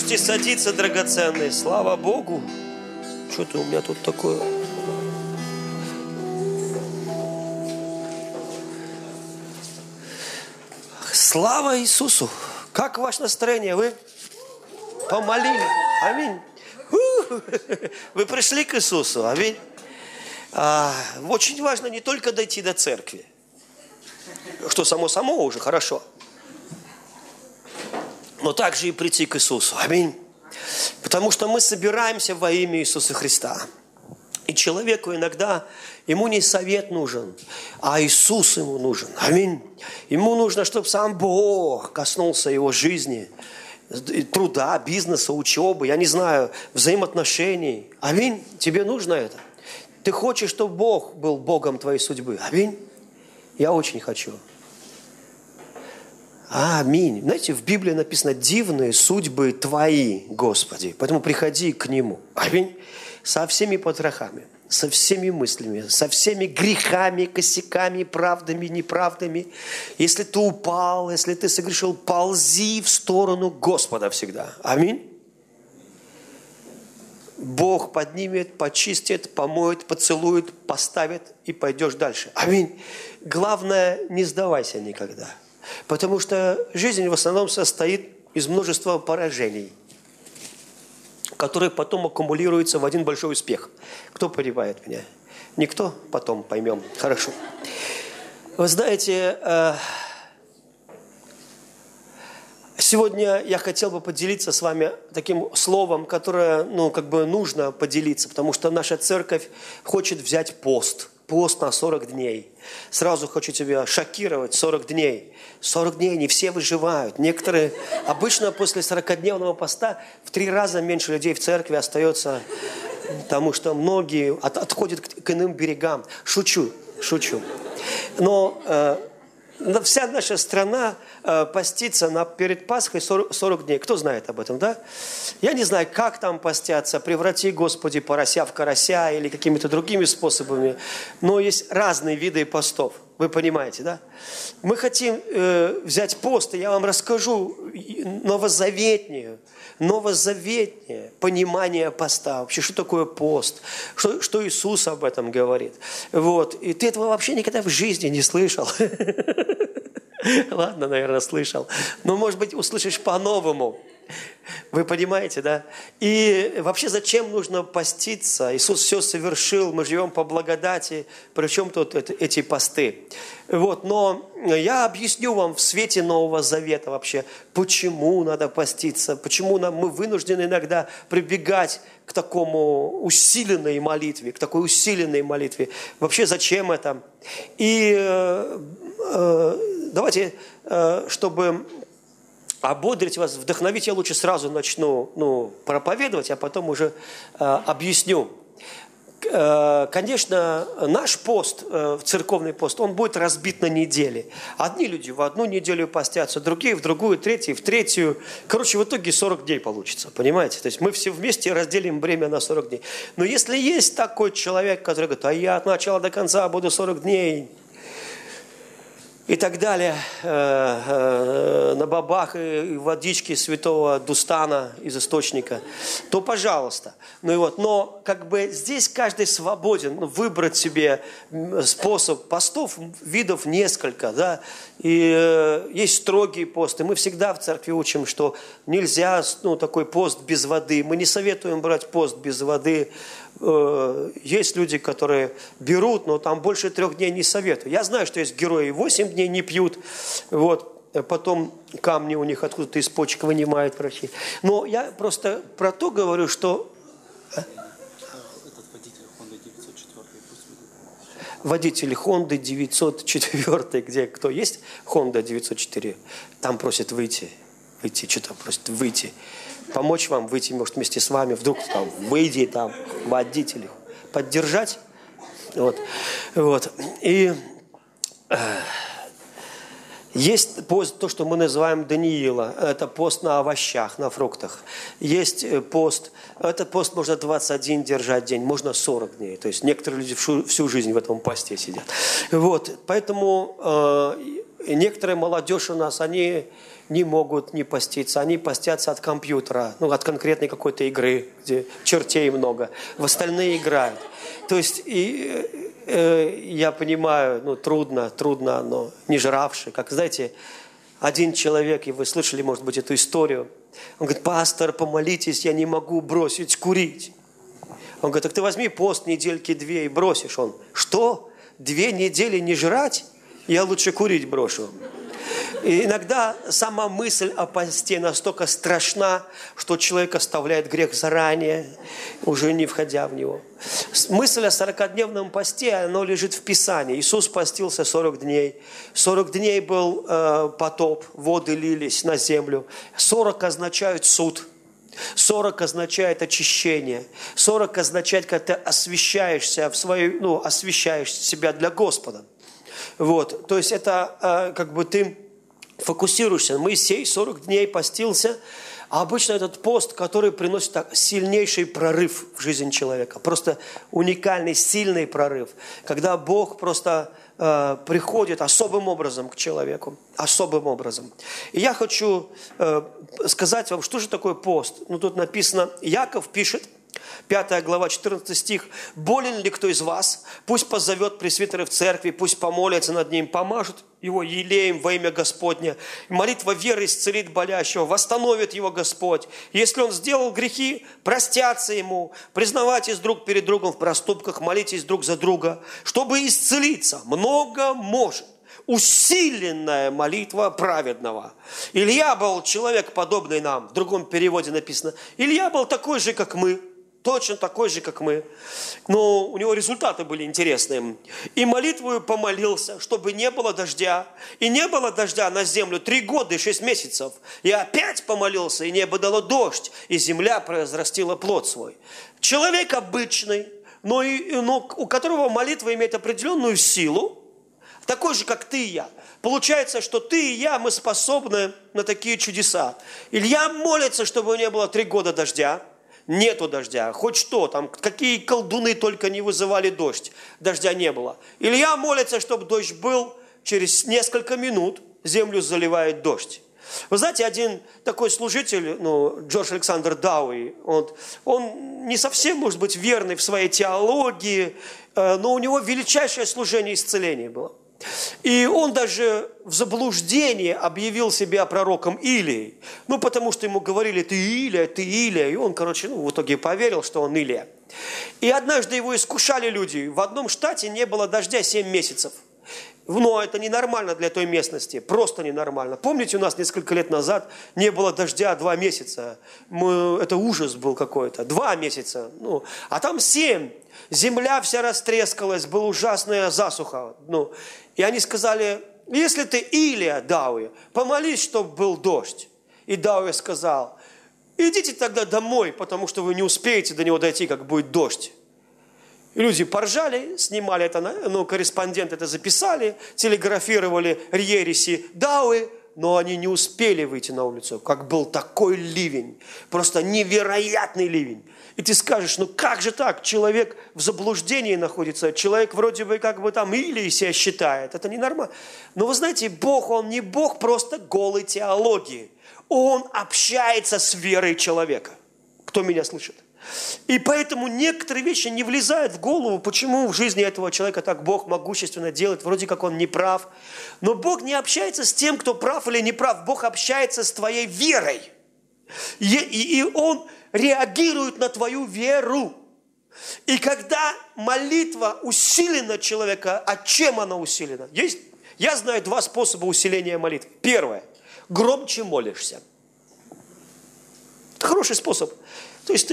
Можете садиться, драгоценные. Слава Богу. Что-то у меня тут такое. Слава Иисусу. Как ваше настроение? Вы помолили? Аминь. Вы пришли к Иисусу? Аминь. Очень важно не только дойти до церкви, что само уже хорошо, но также и прийти к Иисусу. Аминь. Потому что мы собираемся во имя Иисуса Христа. И человеку иногда, ему не совет нужен, а Иисус ему нужен. Аминь. Ему нужно, чтобы сам Бог коснулся его жизни, труда, бизнеса, учебы, я не знаю, взаимоотношений. Аминь. Тебе нужно это? Ты хочешь, чтобы Бог был Богом твоей судьбы? Аминь. Я очень хочу. Аминь. Знаете, в Библии написано: дивные судьбы твои, Господи. Поэтому приходи к Нему. Аминь. Со всеми потрохами, со всеми мыслями, со всеми грехами, косяками, правдами, неправдами. Если ты упал, если ты согрешил, ползи в сторону Господа всегда. Аминь. Бог поднимет, почистит, помоет, поцелует, поставит, и пойдешь дальше. Аминь. Главное, не сдавайся никогда. Потому что жизнь в основном состоит из множества поражений, которые потом аккумулируются в один большой успех. Кто понимает меня? Никто? Потом поймем. Хорошо. Вы знаете, сегодня я хотел бы поделиться с вами таким словом, которое, нужно поделиться, потому что наша церковь хочет взять пост. Пост на 40 дней. Сразу хочу тебя шокировать. 40 дней. 40 дней не все выживают. Некоторые, обычно после 40-дневного поста в 3 раза меньше людей в церкви остается, потому что многие отходят к иным берегам. Шучу. Но вся наша страна постится перед Пасхой 40 дней. Кто знает об этом, да? Я не знаю, как там постятся. Преврати, Господи, порося в карася или какими-то другими способами. Но есть разные виды постов. Вы понимаете, да? Мы хотим взять пост, и я вам расскажу новозаветнее понимание поста. Вообще, что такое пост? Что Иисус об этом говорит? Вот. И ты этого вообще никогда в жизни не слышал. Ладно, наверное, слышал. Но, может быть, услышишь по-новому. Вы понимаете, да? И вообще, зачем нужно поститься? Иисус все совершил, мы живем по благодати. Причем тут эти посты? Вот, но я объясню вам в свете Нового Завета вообще, почему надо поститься, почему мы вынуждены иногда прибегать к такому усиленной молитве, Вообще, зачем это? И давайте, чтобы ободрить вас, вдохновить, я лучше сразу начну проповедовать, а потом уже объясню. Конечно, наш пост, церковный пост, он будет разбит на недели. Одни люди в одну неделю постятся, другие в другую, третьи в третью. Короче, в итоге 40 дней получится, понимаете? То есть мы все вместе разделим время на 40 дней. Но если есть такой человек, который говорит: а я от начала до конца буду 40 дней, и так далее, на бабах и водичке святого Дустана из источника, то пожалуйста. Но как бы здесь каждый свободен выбрать себе способ постов, видов несколько, да, и есть строгий пост, и мы всегда в церкви учим, что нельзя, такой пост без воды, мы не советуем брать пост без воды. Есть люди, которые берут, но там больше 3 дней не советую. Я знаю, что есть герои, 8 дней не пьют, потом камни у них откуда-то из почек вынимают врачи. Но я просто про то говорю, что... Этот водитель Honda 904, пусть выйдет. Водитель Honda 904, где кто есть? Honda 904, там просят выйти, что-то просят выйти. Помочь вам выйти, может, вместе с вами, вдруг там выйди, там, водитель, поддержать. Вот. И есть пост, то, что мы называем Даниила, это пост на овощах, на фруктах. Есть пост, этот пост можно 21 держать день, можно 40 дней. То есть некоторые люди всю жизнь в этом посте сидят. Вот. Поэтому некоторая молодежь у нас, они не могут не поститься. Они постятся от компьютера, от конкретной какой-то игры, где чертей много. В остальные играют. То есть, я понимаю, трудно, но не жравший. Как, знаете, один человек, и вы слышали, может быть, эту историю, он говорит: пастор, помолитесь, я не могу бросить курить. Он говорит: так ты возьми пост недельки 2 и бросишь. Он: что? 2 недели не жрать? Я лучше курить брошу. И иногда сама мысль о посте настолько страшна, что человек оставляет грех заранее, уже не входя в него. Мысль о 40-дневном посте, она лежит в Писании. Иисус постился 40 дней. 40 дней был потоп, воды лились на землю. 40 означает суд. 40 означает очищение. 40 означает, когда ты освящаешься освящаешь себя для Господа. Вот, то есть это ты фокусируешься. Моисей 40 дней постился, а обычно этот пост, который приносит сильнейший прорыв в жизнь человека. Просто уникальный, сильный прорыв. Когда Бог просто приходит особым образом к человеку. Особым образом. И я хочу сказать вам, что же такое пост. Тут написано, Яков пишет, 5 глава, 14 стих. «Болен ли кто из вас? Пусть позовет пресвитера в церкви, пусть помолится над ним, помажут его елеем во имя Господня. Молитва веры исцелит болящего, восстановит его Господь. Если он сделал грехи, простятся ему. Признавайтесь друг перед другом в проступках, молитесь друг за друга, чтобы исцелиться. Много может. Усиленная молитва праведного». Илья был человек, подобный нам. В другом переводе написано: Илья был такой же, как мы. Точно такой же, как мы. Но у него результаты были интересные. «И молитвою помолился, чтобы не было дождя. И не было дождя на землю 3 года и 6 месяцев. И опять помолился, и небо дало дождь, и земля произрастила плод свой». Человек обычный, но у которого молитва имеет определенную силу, такой же, как ты и я. Получается, что ты и я, мы способны на такие чудеса. Илья молится, чтобы не было 3 года дождя. Нету дождя. Хоть что, там какие колдуны только не вызывали дождь. Дождя не было. Илья молится, чтобы дождь был. Через несколько минут землю заливает дождь. Вы знаете, один такой служитель, Джордж Александр Дауи, он не совсем, может быть, верный в своей теологии, но у него величайшее служение исцеления было. И он даже в заблуждении объявил себя пророком Илии. потому что ему говорили: ты Илия, ты Илия. И он, в итоге поверил, что он Илия. И однажды его искушали люди. В одном штате не было дождя 7 месяцев. Но это ненормально для той местности, просто ненормально. Помните, у нас несколько лет назад не было дождя 2 месяца. Это ужас был какой-то. 2 месяца. А там 7. Земля вся растрескалась, была ужасная засуха. И они сказали: если ты Илия, Дауи, помолись, чтобы был дождь. И Дауи сказал: идите тогда домой, потому что вы не успеете до него дойти, как будет дождь. И люди поржали, снимали это, корреспонденты это записали, телеграфировали ереси Дауи, но они не успели выйти на улицу, как был такой ливень, просто невероятный ливень. И ты скажешь: как же так? Человек в заблуждении находится, человек вроде бы Илией себя считает, это ненормально. Но вы знаете, Бог, Он не Бог просто голой теологии, Он общается с верой человека. Кто меня слышит? И поэтому некоторые вещи не влезают в голову, почему в жизни этого человека так Бог могущественно делает, вроде как он не прав. Но Бог не общается с тем, кто прав или не прав. Бог общается с твоей верой. И Он реагирует на твою веру. И когда молитва усилена человека, а чем она усилена? Я знаю 2 способа усиления молитвы. Первое. Громче молишься. Это хороший способ. То есть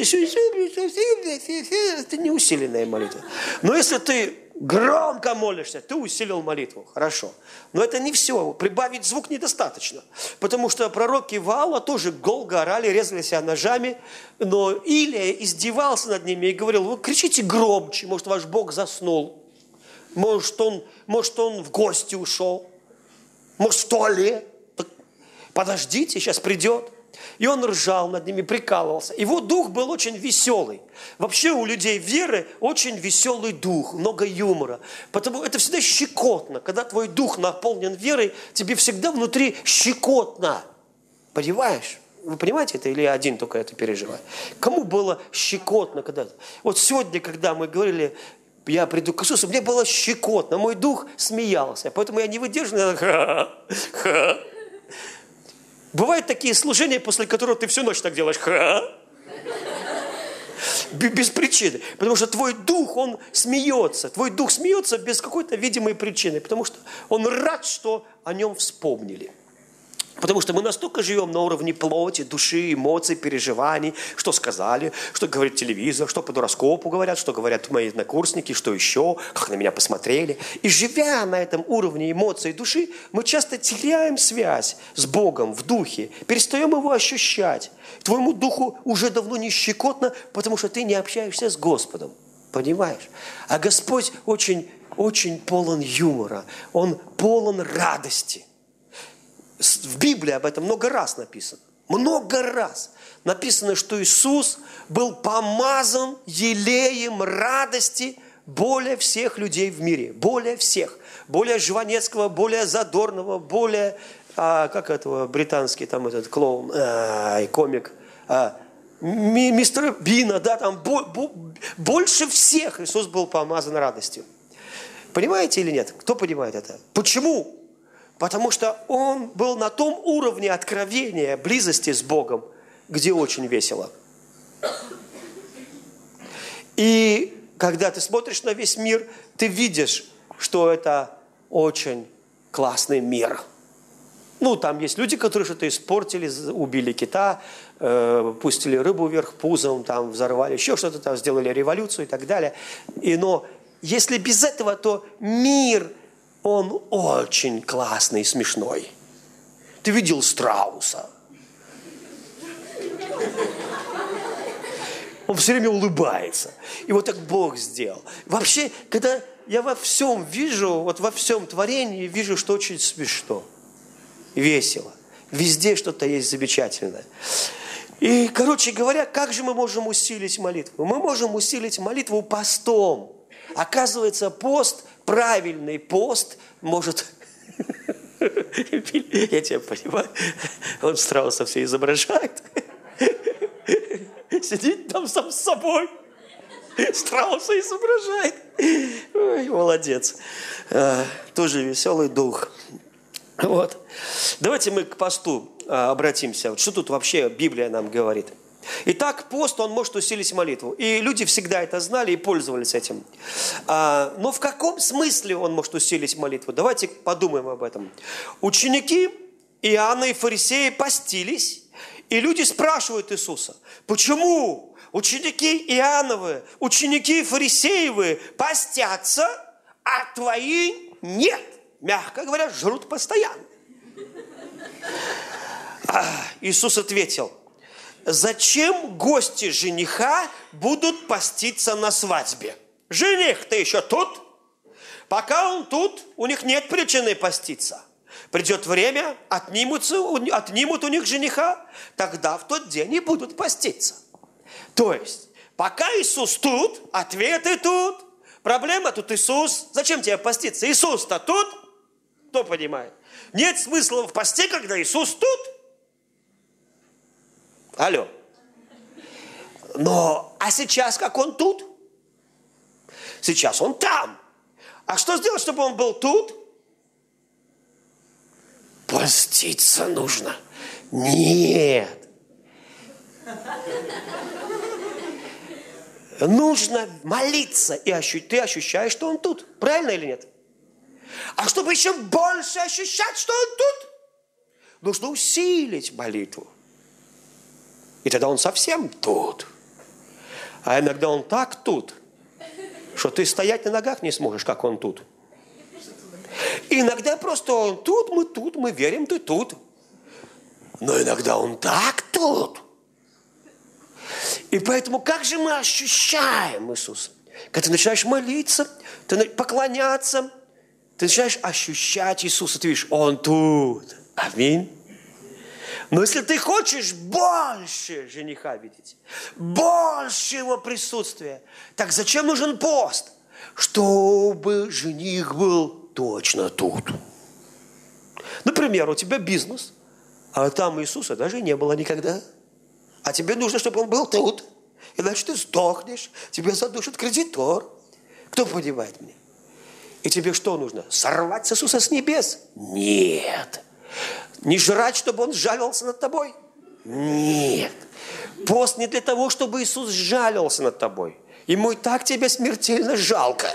это не усиленная молитва. Но если ты громко молишься, ты усилил молитву. Хорошо. Но это не все. Прибавить звук недостаточно. Потому что пророки Ваала тоже долго орали, резали себя ножами. Но Илия издевался над ними и говорил: вы кричите громче, может, ваш Бог заснул. Может, он в гости ушел. Может, в туалет. Подождите, сейчас придет. И он ржал над ними, прикалывался. Его дух был очень веселый. Вообще у людей веры очень веселый дух, много юмора. Потому это всегда щекотно. Когда твой дух наполнен верой, тебе всегда внутри щекотно. Понимаешь? Вы понимаете это или я один только это переживаю? Кому было щекотно когда-то? Вот сегодня, когда мы говорили, я приду к Иисусу, мне было щекотно, мой дух смеялся, поэтому я не выдерживаю. Ха-ха. Бывают такие служения, после которых ты всю ночь так делаешь. Без причины. Потому что твой дух, он смеется. Твой дух смеется без какой-то видимой причины. Потому что он рад, что о нем вспомнили. Потому что мы настолько живем на уровне плоти, души, эмоций, переживаний, что сказали, что говорит телевизор, что по гороскопу говорят, что говорят мои однокурсники, что еще, как на меня посмотрели. И живя на этом уровне эмоций и души, мы часто теряем связь с Богом в духе, перестаем его ощущать. Твоему духу уже давно не щекотно, потому что ты не общаешься с Господом. Понимаешь? А Господь очень, очень полон юмора, Он полон радости. В Библии об этом много раз написано. Много раз написано, что Иисус был помазан елеем радости более всех людей в мире. Более всех. Более Жванецкого, более Задорнова, более, как этого, британский там этот клоун, комик, мистер Бина, да, там больше всех Иисус был помазан радостью. Понимаете или нет? Кто понимает это? Почему? Потому что он был на том уровне откровения, близости с Богом, где очень весело. И когда ты смотришь на весь мир, ты видишь, что это очень классный мир. Ну, там есть люди, которые что-то испортили, убили кита, пустили рыбу вверх пузом, там взорвали еще что-то, там сделали революцию и так далее. Но если без этого, то мир... Он очень классный и смешной. Ты видел страуса? Он все время улыбается. И вот так Бог сделал. Вообще, когда я во всем вижу, вот во всем творении вижу, что очень смешно. Весело. Везде что-то есть замечательное. И, короче говоря, как же мы можем усилить молитву? Мы можем усилить молитву постом. Оказывается, пост, правильный пост может... Я тебя понимаю. Он страуса все изображает. Сидит там сам с собой. Страуса изображает. Ой, молодец. Тоже веселый дух. Вот. Давайте мы к посту обратимся. Вот что тут вообще Библия нам говорит? Итак, пост, он может усилить молитву. И люди всегда это знали и пользовались этим. Но в каком смысле он может усилить молитву? Давайте подумаем об этом. Ученики Иоанна и фарисеи постились, и люди спрашивают Иисуса, почему ученики Иоанновы, ученики фарисеевы постятся, а твои нет? Мягко говоря, жрут постоянно. Иисус ответил, зачем гости жениха будут поститься на свадьбе? Жених-то еще тут. Пока он тут, у них нет причины поститься. Придет время, отнимут у них жениха, тогда в тот день и будут поститься. То есть, пока Иисус тут, ответы тут, проблема тут Иисус. Зачем тебе поститься? Иисус-то тут. Кто понимает? Нет смысла в посте, когда Иисус тут. Алло. А сейчас как он тут? Сейчас он там. А что сделать, чтобы он был тут? Поститься нужно. Нет. Нужно молиться. И ты ощущаешь, что он тут. Правильно или нет? А чтобы еще больше ощущать, что он тут, нужно усилить молитву. И тогда он совсем тут. А иногда он так тут, что ты стоять на ногах не сможешь, как он тут. И иногда просто он тут, мы верим, ты тут. Но иногда он так тут. И поэтому как же мы ощущаем Иисуса? Когда ты начинаешь молиться, ты поклоняться, ты начинаешь ощущать Иисуса. Ты видишь, Он тут. Аминь. Но если ты хочешь больше жениха видеть, больше его присутствия, так зачем нужен пост? Чтобы жених был точно тут. Например, у тебя бизнес, А там Иисуса даже не было никогда. А тебе нужно, чтобы Он был тут. Иначе ты сдохнешь, тебя задушит кредитор. Кто понимает меня? И тебе что нужно? Сорвать с Иисуса с небес? Нет. Не жрать, чтобы Он жалился над тобой? Нет. Пост не для того, чтобы Иисус жалился над тобой. Ему и так тебя смертельно жалко.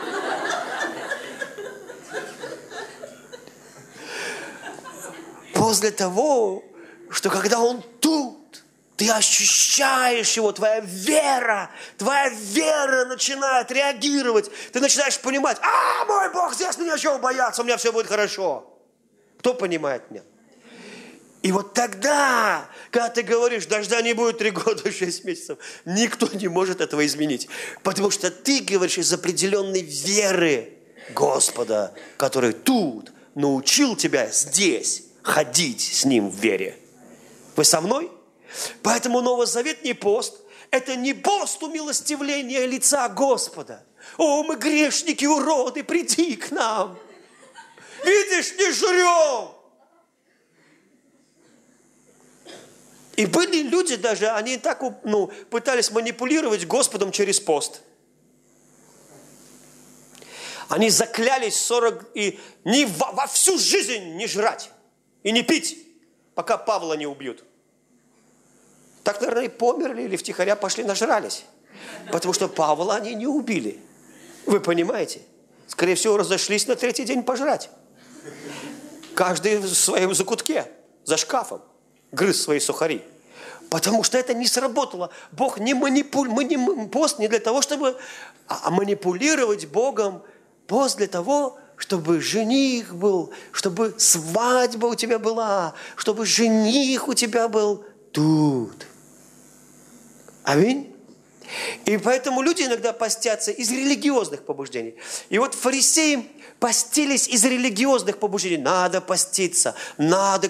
Пост для того, что когда Он тут, ты ощущаешь Его, твоя вера начинает реагировать. Ты начинаешь понимать, мой Бог здесь, мне чего бояться, у меня все будет хорошо. Кто понимает меня? И вот тогда, когда ты говоришь, дождя не будет 3 года, 6 месяцев, никто не может этого изменить. Потому что ты говоришь из определенной веры Господа, который тут научил тебя здесь ходить с Ним в вере. Вы со мной? Поэтому новозаветний пост – это не пост умилостивления лица Господа. О, мы грешники, уроды, приди к нам. Видишь, не жрем. И были люди даже, они так пытались манипулировать Господом через пост. Они заклялись 40 и во всю жизнь не жрать и не пить, пока Павла не убьют. Так, наверное, и померли или втихаря пошли нажрались. Потому что Павла они не убили. Вы понимаете? Скорее всего, разошлись на 3-й день пожрать. Каждый в своем закутке, за шкафом, грыз свои сухари. Потому что это не сработало. Бог не пост не для того, чтобы манипулировать Богом. Пост для того, чтобы жених был, чтобы свадьба у тебя была, чтобы жених у тебя был тут. Аминь. И поэтому люди иногда постятся из религиозных побуждений. И вот фарисеи постились из религиозных побуждений. Надо поститься, надо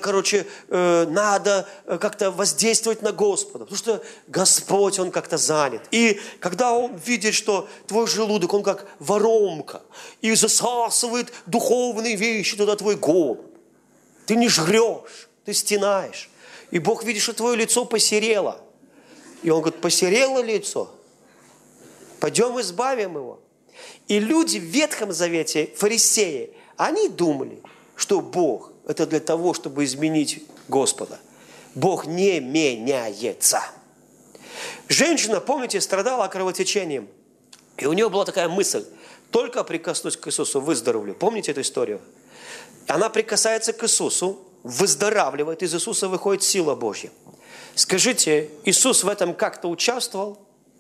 как-то воздействовать на Господа. Потому что Господь, Он как-то занят. И когда Он видит, что твой желудок, он как воронка, и засасывает духовные вещи туда твой голод. Ты не жрешь, ты стенаешь. И Бог видит, что твое лицо посерело. И Он говорит, посерело лицо? Пойдем избавим его. И люди в Ветхом Завете, фарисеи, они думали, что Бог – это для того, чтобы изменить Господа. Бог не меняется. Женщина, помните, страдала кровотечением. И у нее была такая мысль, только прикоснусь к Иисусу, выздоровлю. Помните эту историю? Она прикасается к Иисусу, выздоравливает, из Иисуса выходит сила Божья. Скажите, Иисус в этом как-то участвовал?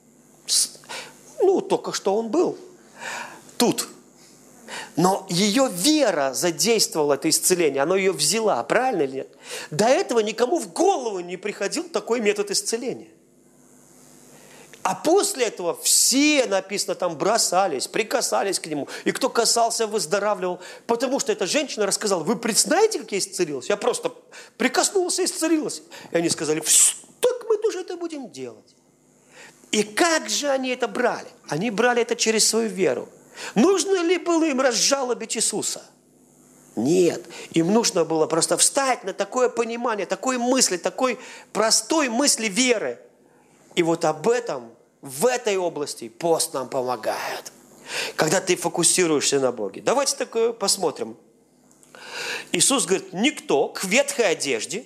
Только что Он был тут. Но ее вера задействовала это исцеление, она ее взяла, правильно или нет? До этого никому в голову не приходил такой метод исцеления. А после этого все, написано, там бросались, прикасались к Нему. И кто касался, выздоравливал. Потому что эта женщина рассказала, вы представляете, как я исцелилась? Я просто прикоснулась и исцелилась. И они сказали, так мы тоже это будем делать. И как же они это брали? Они брали это через свою веру. Нужно ли было им разжалобить Иисуса? Нет. Им нужно было просто встать на такое понимание, такой мысли, такой простой мысли веры. И вот об этом, в этой области пост нам помогает. Когда ты фокусируешься на Боге. Давайте такое посмотрим. Иисус говорит, никто к ветхой одежде,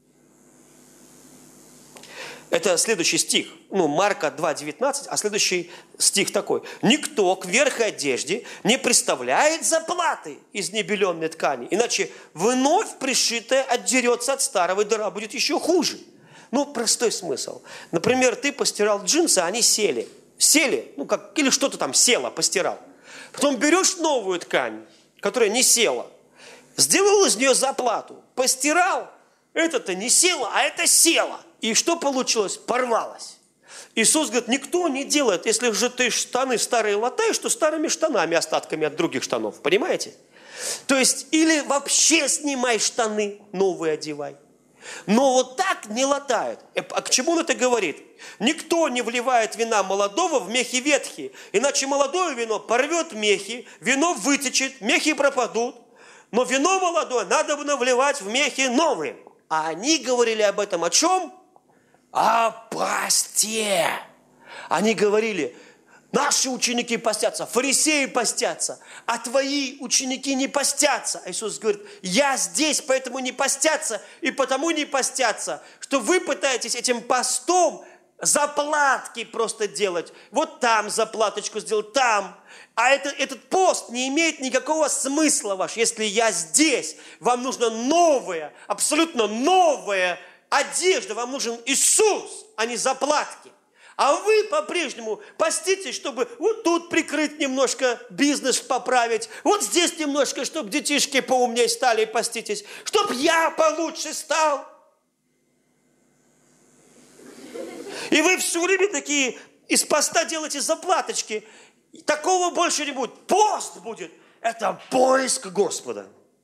это следующий стих, Марка 2:19, а следующий стих такой. Никто к верхней одежде не представляет заплаты из небеленной ткани, иначе вновь пришитое отдерется от старого, и дыра будет еще хуже. Простой смысл. Например, ты постирал джинсы, они сели. Или что-то там село, постирал. Потом берешь новую ткань, которая не села, сделал из нее заплату, постирал, это-то не село, а это село. И что получилось? Порвалось. Иисус говорит, никто не делает, если же ты штаны старые латаешь, то старыми штанами, остатками от других штанов. Понимаете? То есть, или вообще снимай штаны, новые одевай. Но вот так не латают. А к чему он это говорит? Никто не вливает вина молодого в мехи ветхие, иначе молодое вино порвет мехи, вино вытечет, мехи пропадут. Но вино молодое надо вливать в мехи новые. А они говорили об этом о чем? О посте. Они говорили, наши ученики постятся, фарисеи постятся, а твои ученики не постятся. А Иисус говорит, я здесь, поэтому не постятся, и потому не постятся, что вы пытаетесь этим постом заплатки просто делать. Вот там заплаточку сделать, там. А этот пост не имеет никакого смысла ваш, если я здесь. Вам нужна новая, абсолютно новая одежда. Вам нужен Иисус, а не заплатки. А вы по-прежнему поститесь, чтобы вот тут прикрыть немножко, бизнес поправить. Вот здесь немножко, чтобы детишки поумнее стали, поститесь. Чтоб я получше стал. И вы все время такие из поста делаете заплаточки. Такого больше не будет. Пост будет. Это поиск Господа.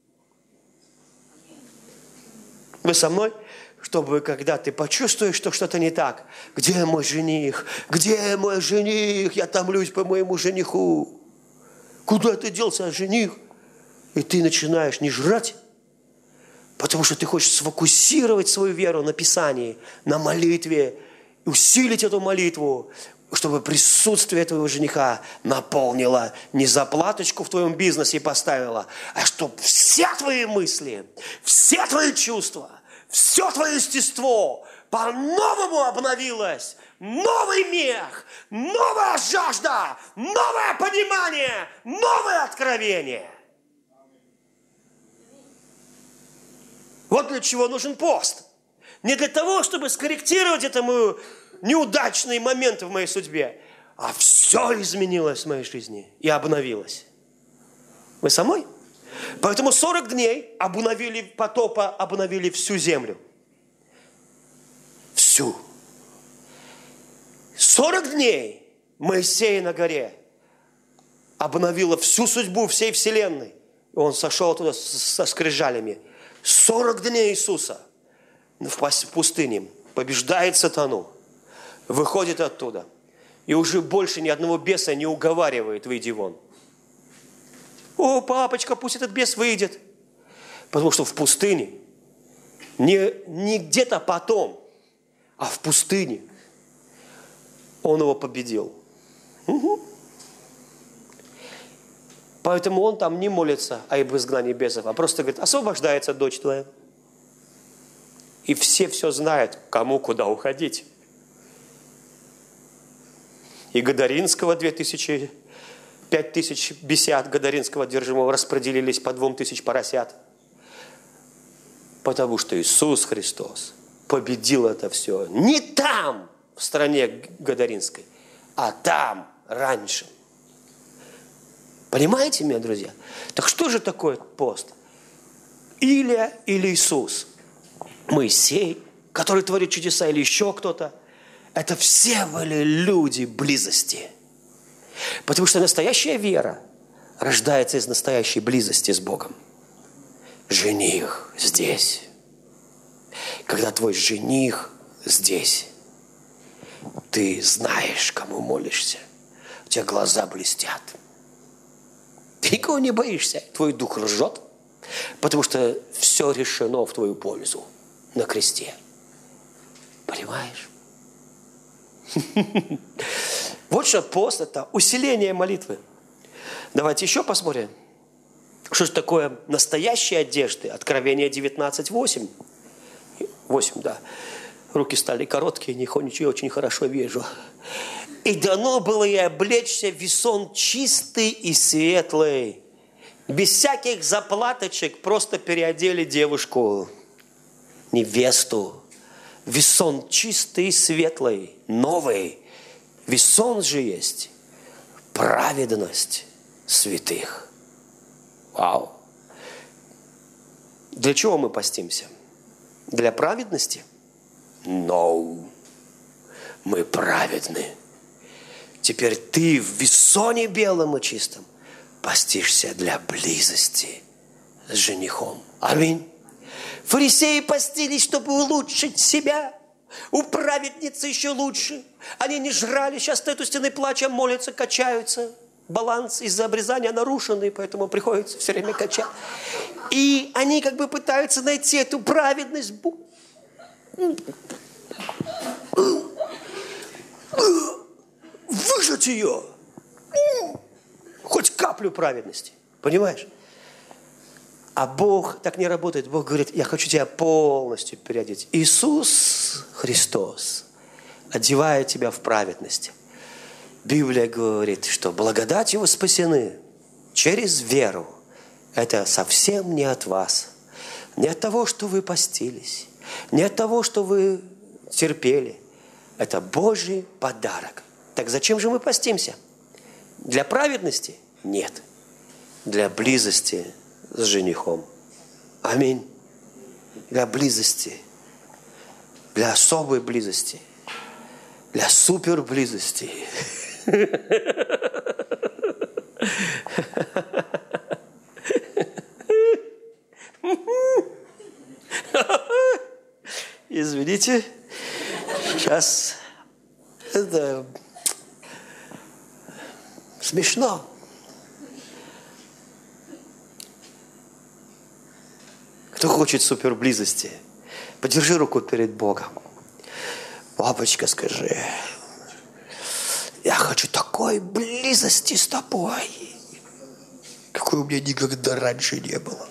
Вы со мной? Чтобы когда ты почувствуешь, что что-то не так. Где мой жених? Где мой жених? Я томлюсь по моему жениху. Куда ты делся, жених? И ты начинаешь не жрать, потому что ты хочешь сфокусировать свою веру на Писании, на молитве, усилить эту молитву, чтобы присутствие твоего жениха наполнило не заплаточку в твоем бизнесе и поставило, а чтобы все твои мысли, все твои чувства, все твое естество по-новому обновилось. Новый мех, новая жажда, новое понимание, новое откровение. Вот для чего нужен пост. Не для того, чтобы скорректировать это мои неудачные моменты в моей судьбе, а все изменилось в моей жизни и обновилось. Вы со мной? Поэтому 40 дней обновили потопа, обновили всю землю. Всю. 40 дней Моисей на горе обновила всю судьбу всей вселенной. И он сошел оттуда со скрижалями. 40 дней Иисуса в пустыне побеждает сатану, выходит оттуда и уже больше ни одного беса не уговаривает, выйди вон. О, папочка, пусть этот бес выйдет. Потому что в пустыне, не где-то потом, а в пустыне он его победил. Угу. Поэтому он там не молится об изгнании бесов, а просто говорит, освобождается дочь твоя. И все знают, кому куда уходить. И Гадаринского 5000 бесят Гадаринского одержимого распределились по 2000 поросят. Потому что Иисус Христос победил это все. Не там, в стране Гадаринской, а там, раньше. Понимаете меня, друзья? Так что же такое пост? Илия или Иисус? Моисей, который творит чудеса, или еще кто-то? Это все были люди близости. Потому что настоящая вера рождается из настоящей близости с Богом. Жених здесь. Когда твой жених здесь, ты знаешь, кому молишься. У тебя глаза блестят. Ты никого не боишься. Твой дух ржет, потому что все решено в твою пользу на кресте. Понимаешь? Вот что пост – это усиление молитвы. Давайте еще посмотрим, что же такое настоящие одежды. Откровение 19:8. 8, да. Руки стали короткие, ничего, очень хорошо вижу. «И дано было ей облечься в весон чистый и светлый». Без всяких заплаточек просто переодели девушку, невесту. Весон чистый и светлый, новый. Весон же есть праведность святых. Вау! Для чего мы постимся? Для праведности? No. Мы праведны. Теперь ты в весоне белом и чистом постишься для близости с женихом. Аминь. Фарисеи постились, чтобы улучшить себя. У праведницы еще лучше. Они не жрали, сейчас стоят у стены плача, молятся, качаются. Баланс из-за обрезания нарушенный, поэтому приходится все время качать. И они как бы пытаются найти эту праведность. Выжать ее. Хоть каплю праведности. Понимаешь? А Бог так не работает. Бог говорит, я хочу тебя полностью переодеть. Иисус Христос одевает тебя в праведность. Библия говорит, что благодатью вы спасены через веру. Это совсем не от вас. Не от того, что вы постились. Не от того, что вы терпели. Это Божий подарок. Так зачем же мы постимся? Для праведности? Нет. Для близости с женихом. Аминь. Для близости. Для особой близости. Для супер близости. Извините. Сейчас это смешно. Кто хочет суперблизости, подержи руку перед Богом. Папочка, скажи, я хочу такой близости с тобой, какой у меня никогда раньше не было.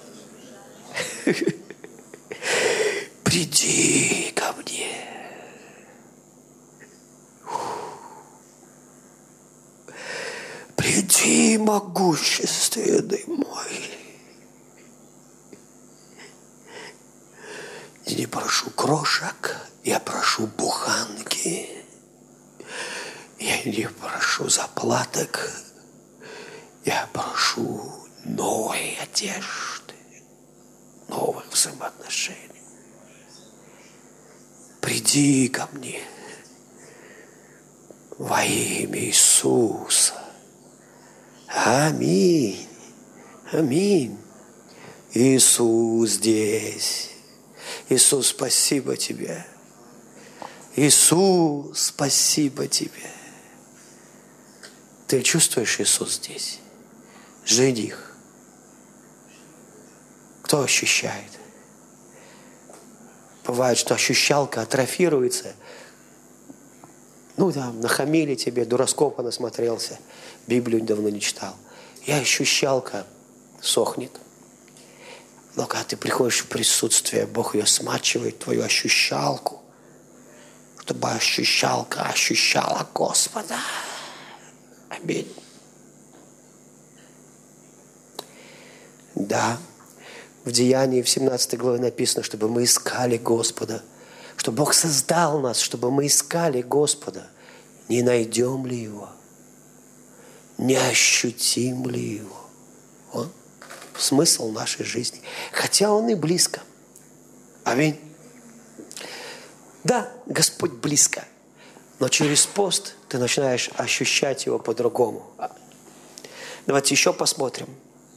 Приди ко мне. Приди, могущественный мой. Я не прошу крошек, я прошу буханки. Я не прошу заплаток, я прошу новой одежды, новых взаимоотношений. Приди ко мне во имя Иисуса. Аминь. Аминь. Иисус здесь. Иисус, спасибо Тебе. Иисус, спасибо Тебе. Ты чувствуешь Иисус здесь? Жених. Кто ощущает? Бывает, что ощущалка атрофируется. Ну, там, нахамили тебе, дураскопа насмотрелся. Библию давно не читал. И ощущалка сохнет. Но когда ты приходишь в присутствие, Бог ее смачивает, твою ощущалку, чтобы ощущалка ощущала Господа. Аминь. Да, в Деянии в 17 главе написано, чтобы мы искали Господа, что Бог создал нас, чтобы мы искали Господа. Не найдем ли Его? Не ощутим ли Его? Вот смысл нашей жизни. Хотя Он и близко. Аминь. Да, Господь близко. Но через пост ты начинаешь ощущать Его по-другому. Давайте еще посмотрим.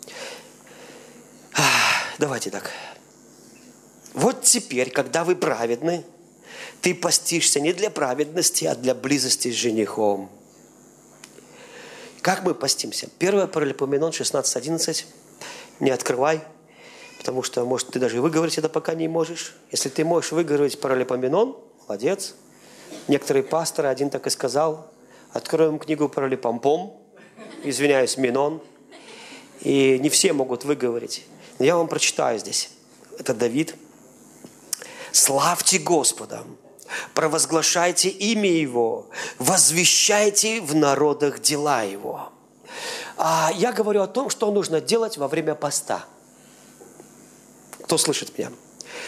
Давайте так. Вот теперь, когда вы праведны, ты постишься не для праведности, а для близости с женихом. Как мы постимся? 1 Паралипоменон 16:11. Не открывай, потому что, может, ты даже и выговорить это пока не можешь. Если ты можешь выговорить Паралипоменон, молодец. Некоторые пасторы, один так и сказал, откроем книгу Паралипомпом, извиняюсь, Менон. И не все могут выговорить. Но я вам прочитаю здесь. Это Давид. «Славьте Господа, провозглашайте имя Его, возвещайте в народах дела Его». Я говорю о том, что нужно делать во время поста. Кто слышит меня?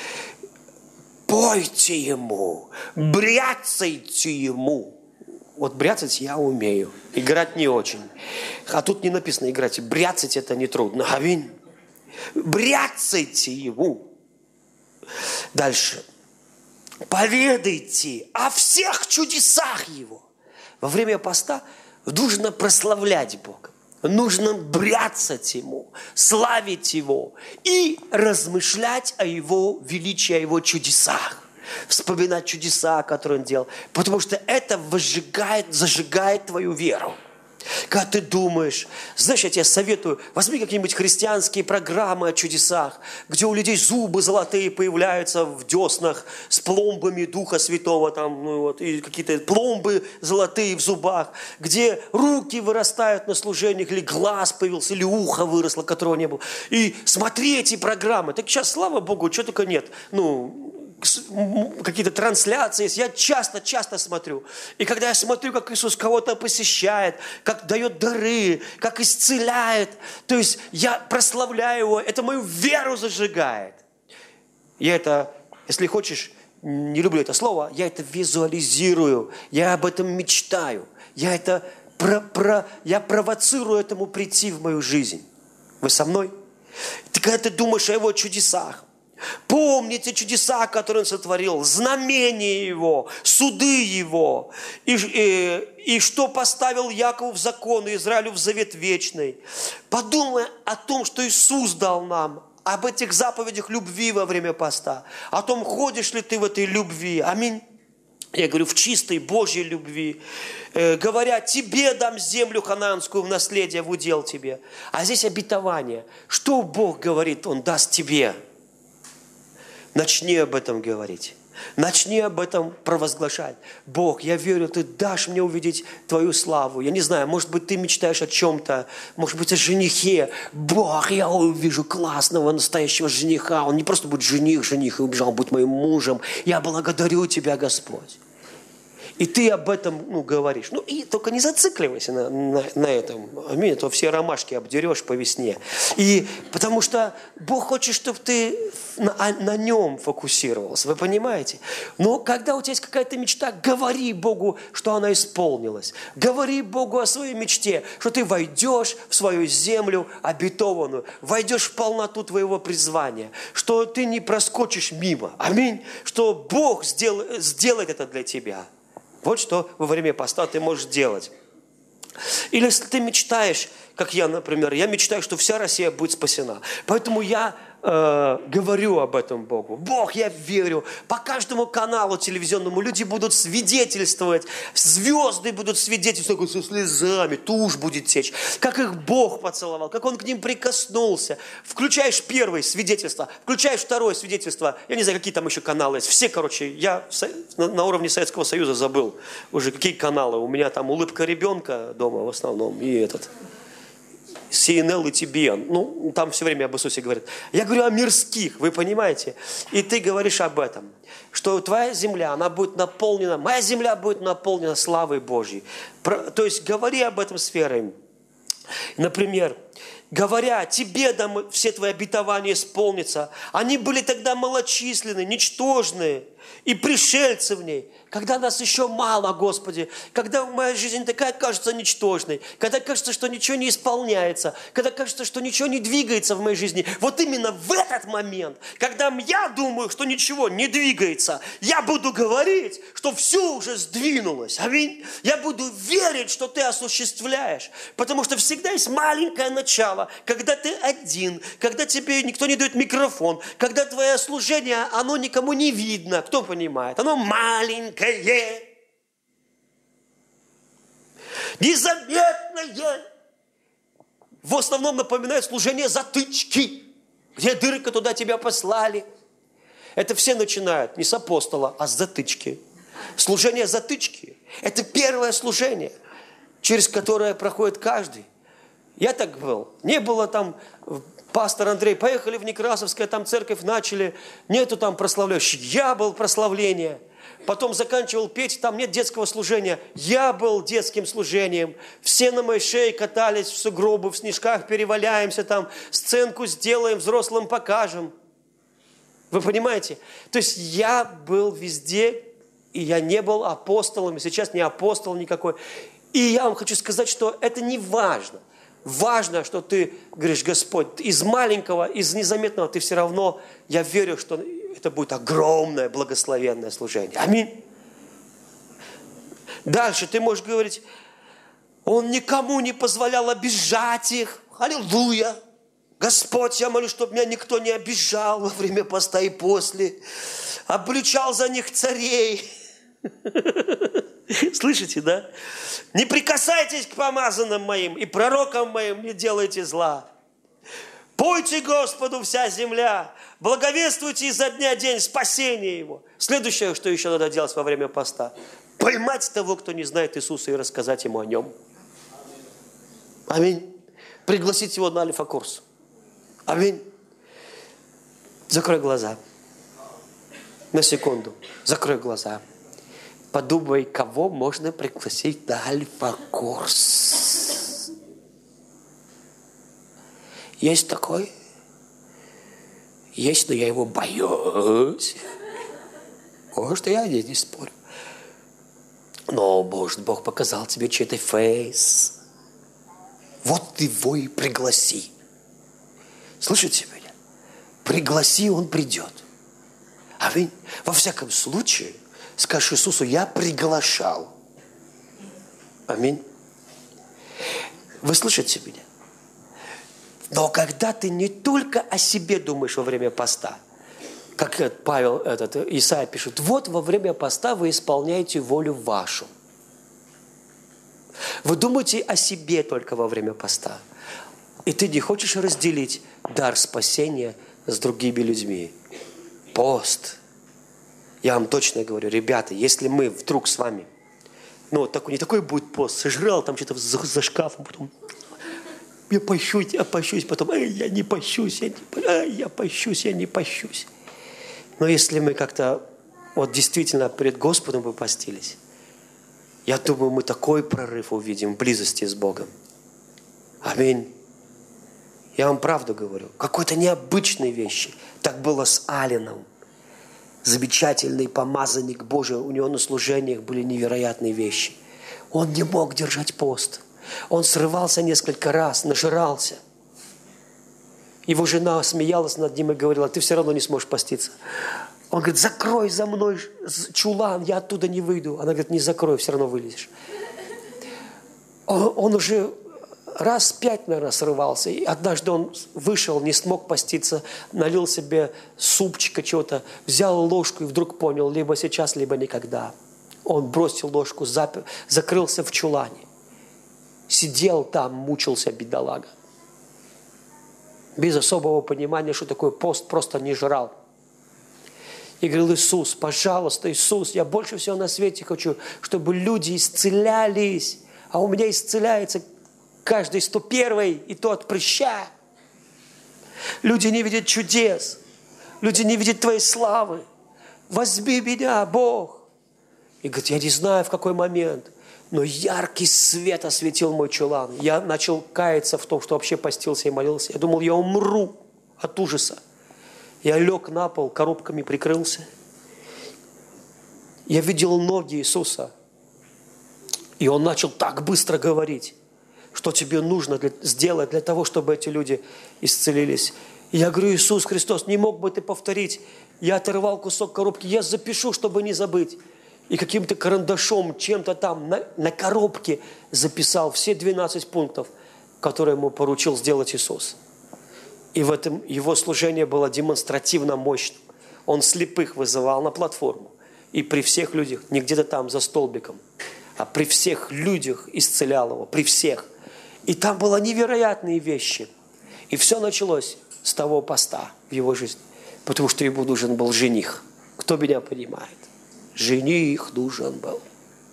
Пойте Ему, бряцайте Ему. Вот бряцать я умею, играть не очень. А тут не написано играть. Бряцать это нетрудно. Аминь. Бряцайте Ему. Дальше. Поведайте о всех чудесах Его. Во время поста нужно прославлять Бога. Нужно бряцать Ему, славить Его и размышлять о Его величии, о Его чудесах. Вспоминать чудеса, которые Он делал. Потому что это зажигает твою веру. Когда ты думаешь, знаешь, я тебе советую, возьми какие-нибудь христианские программы о чудесах, где у людей зубы золотые появляются в деснах с пломбами Духа Святого, там, ну, вот, и какие-то пломбы золотые в зубах, где руки вырастают на служениях, или глаз появился, или ухо выросло, которого не было. И смотри эти программы. Так сейчас, слава Богу, что только нет. Ну, какие-то трансляции есть. Я часто смотрю. И когда я смотрю, как Иисус кого-то посещает, как дает дары, как исцеляет, то есть я прославляю Его, это мою веру зажигает. Я это, если хочешь, не люблю это слово, я это визуализирую, я об этом мечтаю, я это я провоцирую этому прийти в мою жизнь. Вы со мной? Когда ты думаешь о Его чудесах, помните чудеса, которые Он сотворил, знамения Его, суды Его, и что поставил Якову в закон, и Израилю в завет вечный. Подумай о том, что Иисус дал нам, об этих заповедях любви во время поста, о том, ходишь ли ты в этой любви. Аминь. Я говорю, в чистой Божьей любви. Говоря, тебе дам землю ханаанскую в наследие, в удел тебе. А здесь обетование. Что Бог говорит, Он даст тебе. Начни об этом говорить. Начни об этом провозглашать. Бог, я верю, Ты дашь мне увидеть Твою славу. Я не знаю, может быть, ты мечтаешь о чем-то, может быть, о женихе. Бог, я увижу классного, настоящего жениха. Он не просто будет жених и убежал, будет моим мужем. Я благодарю Тебя, Господь. И ты об этом говоришь. Ну и только не зацикливайся на этом. Аминь. А то все ромашки обдерешь по весне. И потому что Бог хочет, чтобы ты на нем фокусировался. Вы понимаете? Но когда у тебя есть какая-то мечта, говори Богу, что она исполнилась. Говори Богу о своей мечте, что ты войдешь в свою землю обетованную, войдешь в полноту твоего призвания, что ты не проскочишь мимо. Аминь. Что Бог сделает это для тебя. Вот что во время поста ты можешь делать. Или если ты мечтаешь, как я, например, я мечтаю, что вся Россия будет спасена. Поэтому я говорю об этом Богу. Бог, я верю. По каждому каналу телевизионному люди будут свидетельствовать. Звезды будут свидетельствовать со слезами. Тушь будет течь. Как их Бог поцеловал. Как Он к ним прикоснулся. Включаешь первое свидетельство. Включаешь второе свидетельство. Я не знаю, какие там еще каналы есть. Все, короче, я на уровне Советского Союза забыл уже, какие каналы. У меня там улыбка ребенка дома в основном. И этот... CNN и TBN. Ну, там все время об Иисусе говорят. Я говорю о мирских, вы понимаете? И ты говоришь об этом, что твоя земля, она будет наполнена, моя земля будет наполнена славой Божьей. То есть говори об этом с верой. Например, говоря, тебе дам все твои обетования исполниться. Они были тогда малочисленны, ничтожные и пришельцы в ней. Когда нас еще мало, Господи, когда моя жизнь такая кажется ничтожной, когда кажется, что ничего не исполняется, когда кажется, что ничего не двигается в моей жизни, вот именно в этот момент, когда я думаю, что ничего не двигается, я буду говорить, что все уже сдвинулось. Аминь. Я буду верить, что Ты осуществляешь, потому что всегда есть маленькое начало, когда ты один, когда тебе никто не дает микрофон, когда твое служение, оно никому не видно. Кто понимает? Оно маленькое. Незаметное. В основном напоминает служение затычки, где дырка, туда тебя послали. Это все начинают не с апостола, а с затычки. Служение затычки – это первое служение, через которое проходит каждый. Я так был. Не было там, пастор Андрей, поехали в Некрасовское, там церковь начали, нету там прославляющих. Я был прославление. Потом заканчивал петь, там нет детского служения. Я был детским служением. Все на моей шее катались в сугробы, в снежках переваляемся там, сценку сделаем, взрослым покажем. Вы понимаете? То есть я был везде, и я не был апостолом, и сейчас не апостол никакой. И я вам хочу сказать, что это не важно. Важно, что ты говоришь, Господь, из маленького, из незаметного ты все равно, я верю, что это будет огромное благословенное служение. Аминь. Дальше ты можешь говорить, Он никому не позволял обижать их. Аллилуйя. Господь, я молю, чтобы меня никто не обижал во время поста и после. Обличал за них царей. Слышите, да? Не прикасайтесь к помазанным моим и пророкам моим не делайте зла. Пойте Господу вся земля, благовествуйте изо дня день спасения Его. Следующее, что еще надо делать во время поста. Поймать того, кто не знает Иисуса, и рассказать ему о Нем. Аминь. Пригласить его на альфа-курс. Аминь. Закрой глаза. На секунду. Закрой глаза. Подумай, кого можно пригласить на альфа-курс. Есть такой? Есть, но я его боюсь. Может, я не спорю. Но, может, Бог показал тебе чей-то фейс. Вот его и пригласи. Слышите меня? Пригласи, он придет. Аминь. Во всяком случае, скажешь Иисусу, я приглашал. Аминь. Вы слышите меня? Но когда ты не только о себе думаешь во время поста, как Исайя пишет, вот во время поста вы исполняете волю вашу. Вы думаете о себе только во время поста. И ты не хочешь разделить дар спасения с другими людьми. Пост. Я вам точно говорю, ребята, если мы вдруг с вами, не такой будет пост, сожрал там что-то за шкафом, потом я пощусь, потом я не пощусь, я не пощусь. Но если мы как-то действительно перед Господом попостились, я думаю, мы такой прорыв увидим в близости с Богом. Аминь. Я вам правду говорю. Какой-то необычной вещи. Так было с Алленом. Замечательный помазанник Божий. У него на служениях были невероятные вещи. Он не мог держать пост. Он срывался несколько раз, нажирался. Его жена смеялась над ним и говорила, ты все равно не сможешь поститься. Он говорит, закрой за мной чулан, я оттуда не выйду. Она говорит, не закрой, все равно вылезешь. Он уже раз 5, наверное, срывался. И однажды он вышел, не смог поститься, налил себе супчика чего-то, взял ложку и вдруг понял, либо сейчас, либо никогда. Он бросил ложку, закрылся в чулане. Сидел там, мучился, бедолага. Без особого понимания, что такое пост, просто не жрал. И говорил, Иисус, пожалуйста, Иисус, я больше всего на свете хочу, чтобы люди исцелялись. А у меня исцеляется каждый 101-й, и то от прыща. Люди не видят чудес. Люди не видят Твоей славы. Возьми меня, Бог. И говорит, я не знаю, в какой момент, но яркий свет осветил мой чулан. Я начал каяться в том, что вообще постился и молился. Я думал, я умру от ужаса. Я лег на пол, коробками прикрылся. Я видел ноги Иисуса. И Он начал так быстро говорить, что тебе нужно сделать для того, чтобы эти люди исцелились. И я говорю, Иисус Христос, не мог бы ты повторить? Я оторвал кусок коробки, я запишу, чтобы не забыть. И каким-то карандашом, чем-то там на коробке записал все 12 пунктов, которые ему поручил сделать Иисус. И в этом его служение было демонстративно мощным. Он слепых вызывал на платформу. И при всех людях, не где-то там за столбиком, а при всех людях исцелял его, при всех. И там были невероятные вещи. И все началось с того поста в его жизни. Потому что ему нужен был жених. Кто меня понимает? Жених нужен был.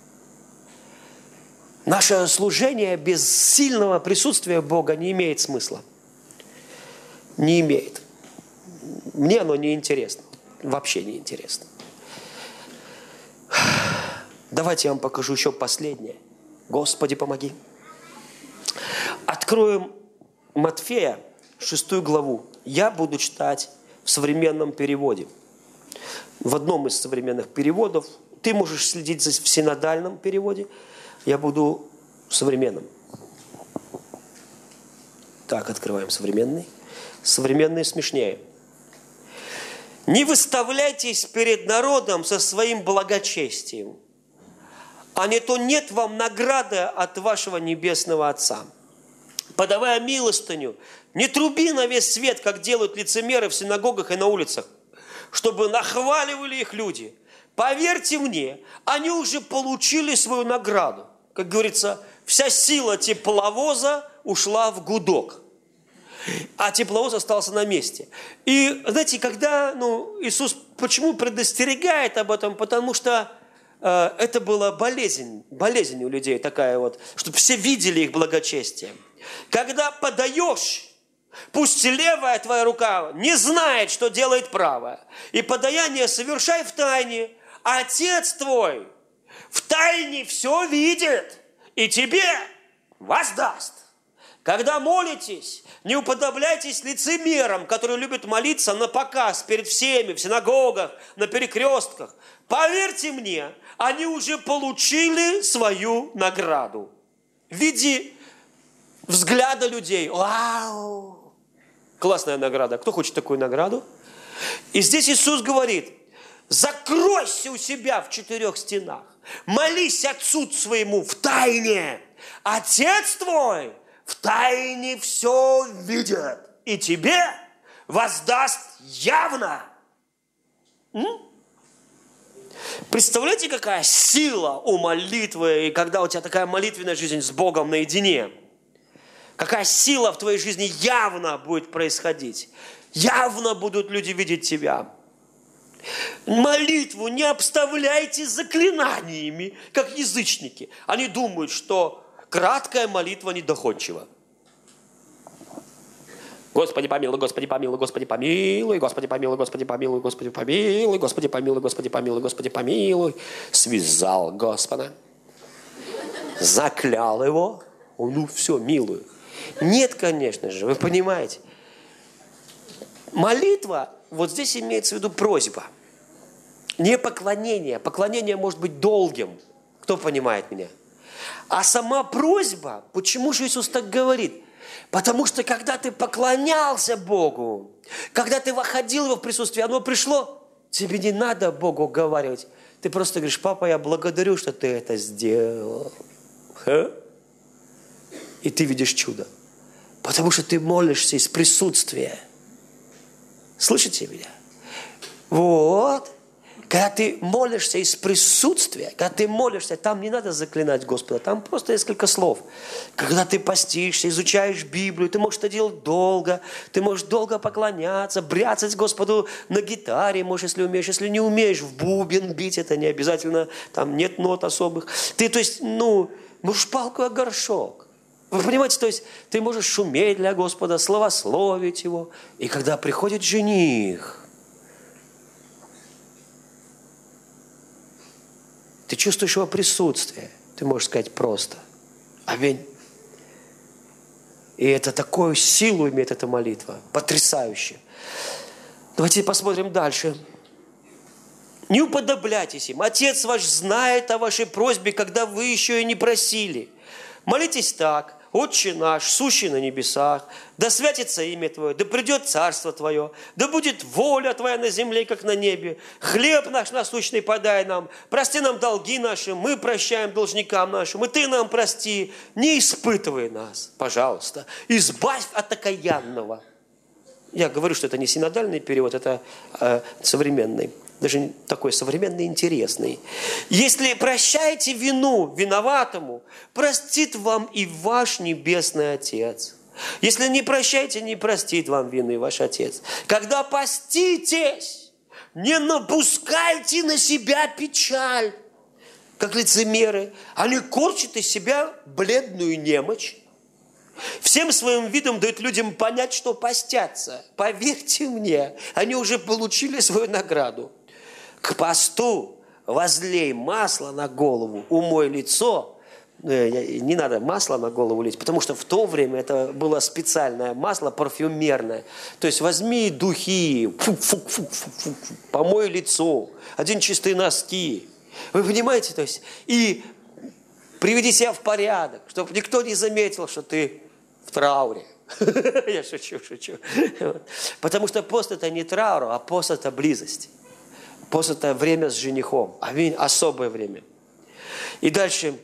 Наше служение без сильного присутствия Бога не имеет смысла. Не имеет. Мне оно не интересно. Вообще не интересно. Давайте я вам покажу еще последнее. Господи, помоги. Откроем Матфея, 6 главу. Я буду читать в современном переводе. В одном из современных переводов. Ты можешь следить в синодальном переводе. Я буду в современном. Так, открываем современный. Современный смешнее. Не выставляйтесь перед народом со своим благочестием, а не то нет вам награды от вашего небесного Отца. Подавая милостыню, не труби на весь свет, как делают лицемеры в синагогах и на улицах, чтобы нахваливали их люди. поверьте мне, они уже получили свою награду. Как говорится, вся сила тепловоза ушла в гудок, а тепловоз остался на месте. И, знаете, когда Иисус почему предостерегает об этом? Потому что это была болезнь у людей такая вот, чтобы все видели их благочестие. Когда подаешь, пусть левая твоя рука не знает, что делает правая, и подаяние совершай в тайне, а Отец твой в тайне все видит и тебе воздаст. Когда молитесь, не уподобляйтесь лицемерам, которые любят молиться на показ перед всеми, в синагогах, на перекрестках. Поверьте мне, они уже получили свою награду в виде взгляда людей. Вау! Классная награда. Кто хочет такую награду? И здесь Иисус говорит: закройся у себя в 4 стенах, молись Отцу своему в тайне. Отец твой в тайне все видит и тебе воздаст явно. Представляете, какая сила у молитвы, и когда у тебя такая молитвенная жизнь с Богом наедине? Какая сила в твоей жизни явно будет происходить. Явно будут люди видеть тебя. Молитву не обставляйте заклинаниями, как язычники. Они думают, что краткая молитва недоходчива. Господи помилуй, Господи помилуй, Господи помилуй, Господи помилуй, Господи помилуй, Господи помилуй, Господи помилуй, Господи помилуй, Господи помилуй. Связал Господа, заклял его, все, милую. Нет, конечно же, вы понимаете. Молитва, вот здесь имеется в виду просьба. Не поклонение. Поклонение может быть долгим. Кто понимает меня? А сама просьба, почему же Иисус так говорит? Потому что когда ты поклонялся Богу, когда ты входил в Его присутствие, оно пришло, тебе не надо Богу уговаривать. Ты просто говоришь: папа, я благодарю, что ты это сделал. И ты видишь чудо. Потому что ты молишься из присутствия. Слышите меня? Вот. Когда ты молишься из присутствия, когда ты молишься, там не надо заклинать Господа, там просто несколько слов. Когда ты постишься, изучаешь Библию, ты можешь это делать долго, ты можешь долго поклоняться, бряцать Господу на гитаре, можешь, если умеешь, если не умеешь, в бубен бить, это не обязательно, там нет нот особых. Ты, то есть, можешь палку о горшок. Вы понимаете, то есть ты можешь шуметь для Господа, славословить Его. И когда приходит жених, ты чувствуешь Его присутствие. Ты можешь сказать просто: аминь. И это такую силу имеет эта молитва. Потрясающе. Давайте посмотрим дальше. Не уподобляйтесь им. Отец ваш знает о вашей просьбе, когда вы еще и не просили. Молитесь так: Отче наш, сущий на небесах, да святится имя Твое, да придет царство Твое, да будет воля Твоя на земле, как на небе. Хлеб наш насущный подай нам, прости нам долги наши, мы прощаем должникам нашим, и Ты нам прости, не испытывай нас, пожалуйста, избавь от окаянного. Я говорю, что это не синодальный перевод, это современный. Даже такой современный, интересный. Если прощаете вину виноватому, простит вам и ваш Небесный Отец. Если не прощаете, не простит вам вины ваш Отец. Когда поститесь, не напускайте на себя печаль, как лицемеры. Они корчат из себя бледную немочь. Всем своим видом дают людям понять, что постятся. Поверьте мне, они уже получили свою награду. К посту возлей масло на голову, умой лицо. Не надо масло на голову лить, потому что в то время это было специальное масло парфюмерное. То есть возьми духи, помой лицо, одень чистые носки. Вы понимаете? То есть, и приведи себя в порядок, чтобы никто не заметил, что ты в трауре. Я шучу. Потому что пост это не траур, а пост это близость. Пост это время с женихом. Аминь. Особое время. И дальше.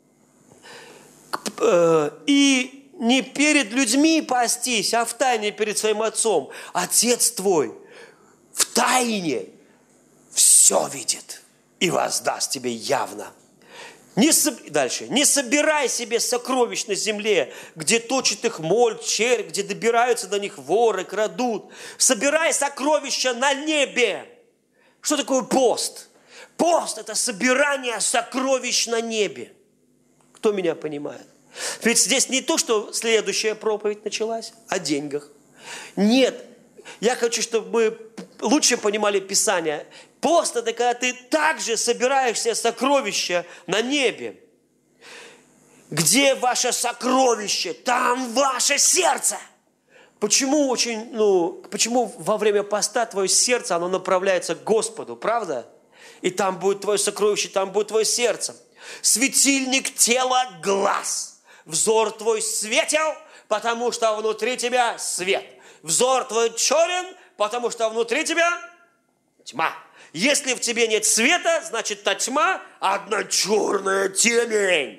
И не перед людьми постись, а в тайне перед своим отцом. Отец твой в тайне все видит. и воздаст тебе явно. Дальше. Не собирай себе сокровищ на земле, где точит их моль, червь, где добираются до них воры, крадут. Собирай сокровища на небе. Что такое пост? Пост – это собирание сокровищ на небе. Кто меня понимает? Ведь здесь не то, что следующая проповедь началась о деньгах. Нет. Я хочу, чтобы мы лучше понимали Писание. Пост – это когда ты также собираешь себе сокровища на небе. Где ваше сокровище, там ваше сердце. Почему во время поста твое сердце, оно направляется к Господу, правда? И там будет твое сокровище, там будет твое сердце. Светильник тела – глаз. Взор твой светел, потому что внутри тебя свет. Взор твой черен, потому что внутри тебя тьма. Если в тебе нет света, значит та тьма – одна черная темень.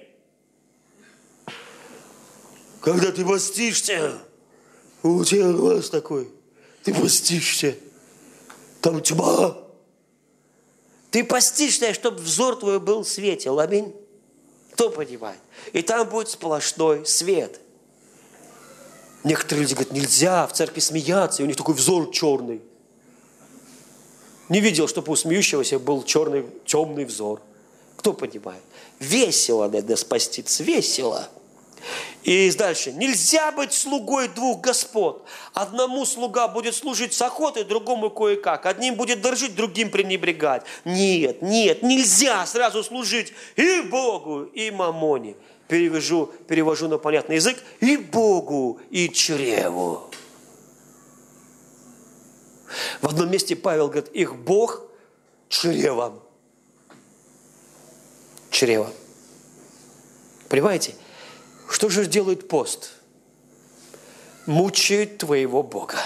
Когда ты постишься, у тебя глаз такой, ты постишься, там тьма. Ты постишься, чтобы взор твой был светел. Аминь. Кто понимает? И там будет сплошной свет. Некоторые люди говорят, нельзя в церкви смеяться, и у них такой взор черный. Не видел, чтобы у смеющегося был темный взор. Кто понимает? Весело надо спаститься, весело. И дальше. Нельзя быть слугой двух господ. Одному слуга будет служить с охотой, другому кое-как. Одним будет дорожить, другим пренебрегать. Нет, нельзя сразу служить и Богу, и мамоне. Перевожу на понятный язык. И Богу, и чреву. В одном месте Павел говорит, их Бог чревом. Чрево. Понимаете? Что же делает пост? Мучает твоего Бога.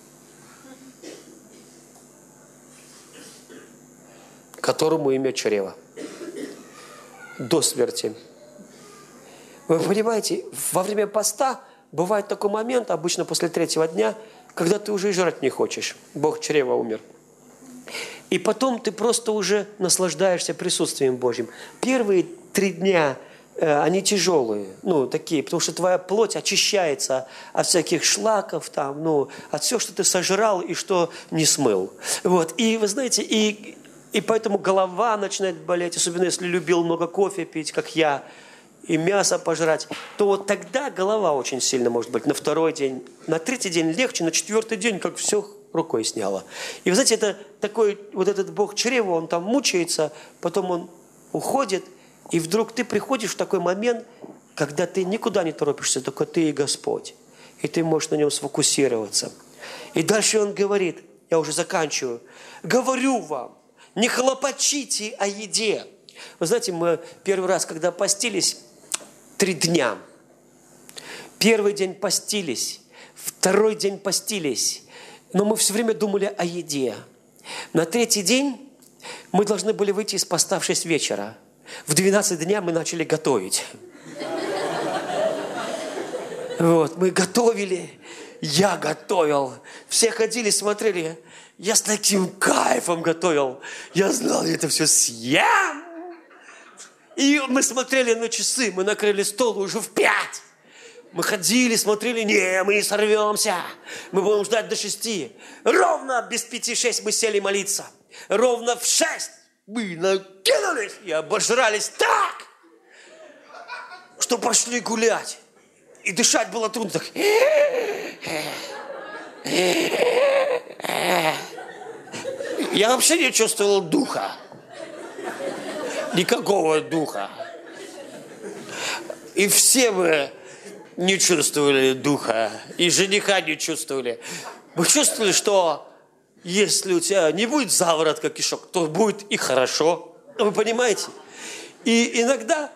Которому имя чрево. До смерти. Вы понимаете, во время поста бывает такой момент, обычно после 3-го дня, когда ты уже и жрать не хочешь. Бог чрева умер. И потом ты просто уже наслаждаешься присутствием Божьим. Первые 3 дня они тяжелые, такие, потому что твоя плоть очищается от всяких шлаков, от всего, что ты сожрал и что не смыл. Вот. И вы знаете, и поэтому голова начинает болеть, особенно если любил много кофе пить, как я, и мясо пожрать, то вот тогда голова очень сильно может быть. На 2-й день, на 3-й день легче, на 4-й день как все рукой сняло. И вы знаете, это такой, вот этот Бог чрева, он там мучается, потом он уходит, и вдруг ты приходишь в такой момент, когда ты никуда не торопишься, только ты и Господь. И ты можешь на нем сфокусироваться. И дальше он говорит, я уже заканчиваю, говорю вам, не хлопочите о еде. Вы знаете, мы первый раз, когда постились, 3 дня. 1-й день постились, 2-й день постились, но мы все время думали о еде. На 3-й день мы должны были выйти из поста в 6 вечера. В 12 дня мы начали готовить. Вот, мы готовили, я готовил. Все ходили, смотрели. Я с таким кайфом готовил. Я знал, я это все съем. И мы смотрели на часы, мы накрыли стол уже в 5. Мы ходили, смотрели, мы не сорвемся. Мы будем ждать до 6. Ровно без 5-6 мы сели молиться. Ровно в 6 мы накинулись и обожрались так, что пошли гулять. И дышать было трудно. Так. Я вообще не чувствовал духа. Никакого духа. И все мы не чувствовали духа. И жениха не чувствовали. Мы чувствовали, что если у тебя не будет заворотка кишок, то будет и хорошо. Вы понимаете? И иногда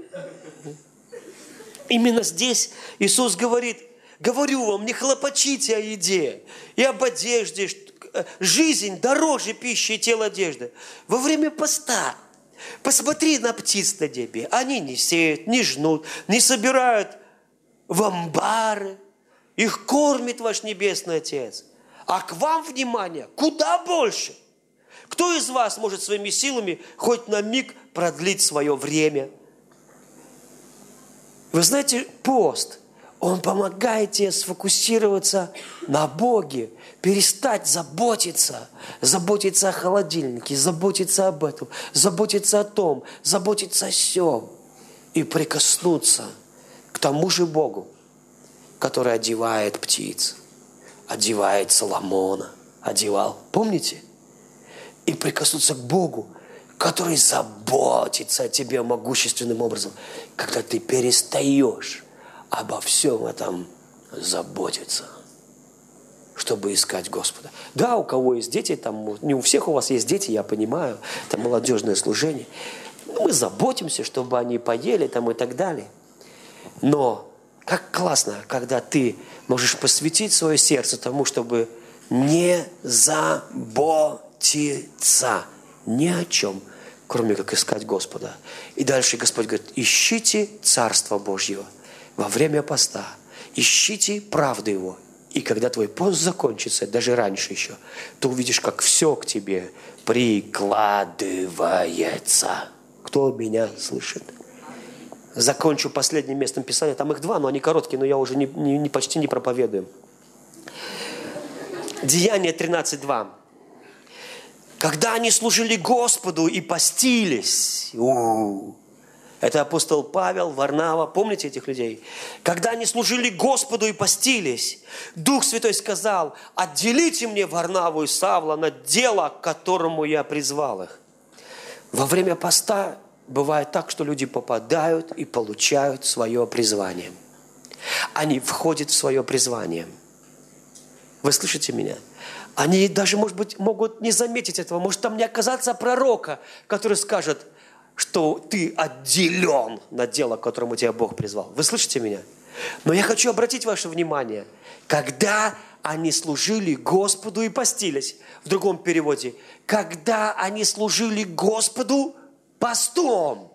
именно здесь Иисус говорит, говорю вам, не хлопочите о еде и об одежде. Жизнь дороже пищи и тела одежды. Во время поста посмотри на птиц на небе. Они не сеют, не жнут, не собирают в амбары. Их кормит ваш Небесный Отец. А к вам, внимание, куда больше. Кто из вас может своими силами хоть на миг продлить свое время? Вы знаете, пост, он помогает тебе сфокусироваться на Боге, перестать заботиться о холодильнике, заботиться об этом, заботиться о том, заботиться о сём и прикоснуться к тому же Богу, который одевает птиц, одевает Соломона, одевал, помните? И прикоснуться к Богу, который заботится о тебе могущественным образом, когда ты перестаешь обо всем этом заботиться, чтобы искать Господа. Да, у кого есть дети, там, не у всех у вас есть дети, я понимаю, там молодежное служение. Мы заботимся, чтобы они поели там и так далее. Но как классно, когда ты можешь посвятить свое сердце тому, чтобы не заботиться ни о чем, кроме как искать Господа. И дальше Господь говорит, ищите Царство Божьего во время поста, ищите правду Его. И когда твой пост закончится, даже раньше еще, ты увидишь, как все к тебе прикладывается. Кто меня слышит? Закончу последним местом Писания. Там их 2, но они короткие, но я уже почти не проповедую. Деяние 13:2. Когда они служили Господу и постились. Это апостол Павел, Варнава. Помните этих людей? Когда они служили Господу и постились, Дух Святой сказал, отделите мне Варнаву и Савла на дело, к которому я призвал их. Во время поста бывает так, что люди попадают и получают свое призвание. Они входят в свое призвание. Вы слышите меня? Они даже, может быть, могут не заметить этого. Может, там не оказаться пророка, который скажет, что ты отделен на дело, к которому тебя Бог призвал. Вы слышите меня? Но я хочу обратить ваше внимание. Когда они служили Господу и постились, в другом переводе, когда они служили Господу постом.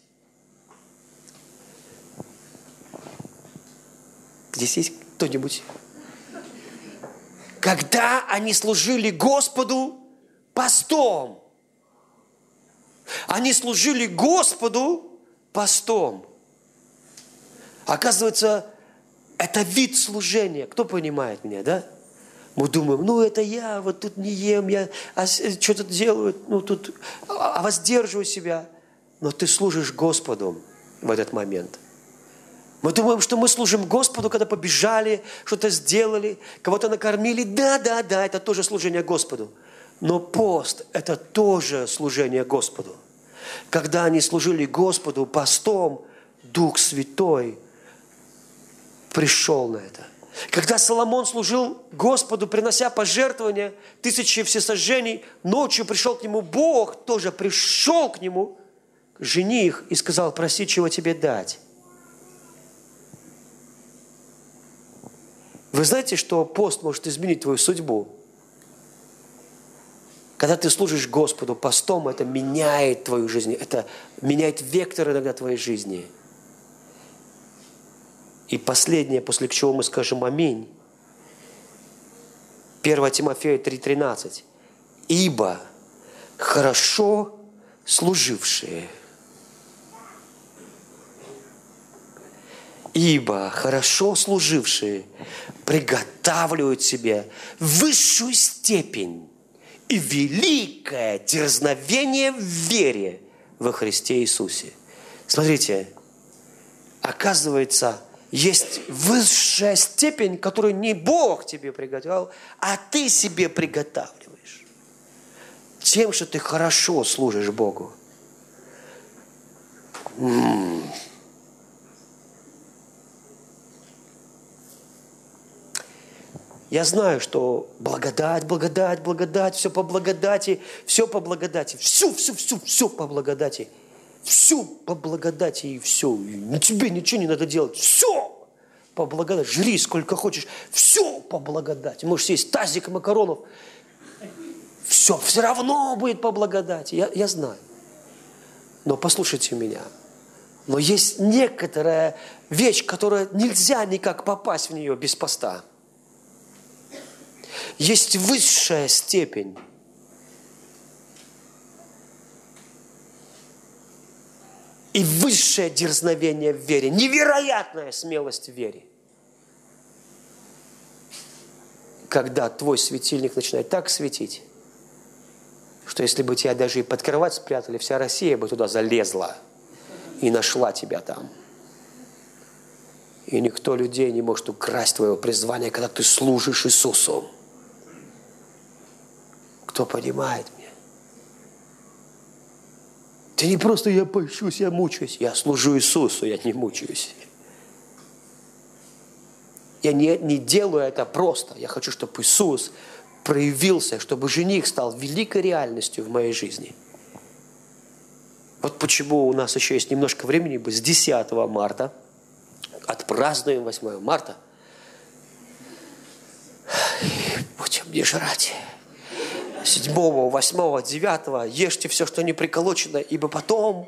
Здесь есть кто-нибудь? Когда они служили Господу постом. Они служили Господу постом. Оказывается, это вид служения. Кто понимает меня, да? Мы думаем, это я вот тут не ем, я что-то делаю, тут воздерживаю себя. Но ты служишь Господу в этот момент. Мы думаем, что мы служим Господу, когда побежали, что-то сделали, кого-то накормили. Да, это тоже служение Господу. Но пост – это тоже служение Господу. Когда они служили Господу постом, Дух Святой пришел на это. Когда Соломон служил Господу, принося пожертвования, 1000 всесожжений, ночью пришел к нему Бог, тоже пришел к нему, жених, и сказал, проси, чего тебе дать. Вы знаете, что пост может изменить твою судьбу? Когда ты служишь Господу постом, это меняет твою жизнь, это меняет вектор иногда твоей жизни. И последнее, после чего мы скажем аминь. 1 Тимофея 3:13. Ибо хорошо служившие приготавливают себе высшую степень и великое дерзновение в вере во Христе Иисусе. Смотрите, оказывается, есть высшая степень, которую не Бог тебе приготовил, а ты себе приготавливаешь. Тем, что ты хорошо служишь Богу. Я знаю, что благодать, все по благодати, все по благодати, все по благодати. Все по благодати и все. И тебе ничего не надо делать. Все по благодати. Жри сколько хочешь. Все по благодати. Можешь съесть тазик макаронов. Все равно будет по благодати. Я знаю. Но послушайте меня. Но есть некоторая вещь, которая нельзя никак попасть в нее без поста. Есть высшая степень. и высшее дерзновение в вере, невероятная смелость в вере. Когда твой светильник начинает так светить, что если бы тебя даже и под кровать спрятали, вся Россия бы туда залезла и нашла тебя там. И никто людей не может украсть твое призвание, когда ты служишь Иисусу. Кто понимает меня? Ты не просто я пощусь, я мучаюсь. Я служу Иисусу, я не мучаюсь. Я не делаю это просто. Я хочу, чтобы Иисус проявился, чтобы жених стал великой реальностью в моей жизни. Вот почему у нас еще есть немножко времени, с 10 марта, отпразднуем 8 марта. Будем не жрать. 7, 8, 9 ешьте все, что не приколочено, ибо потом...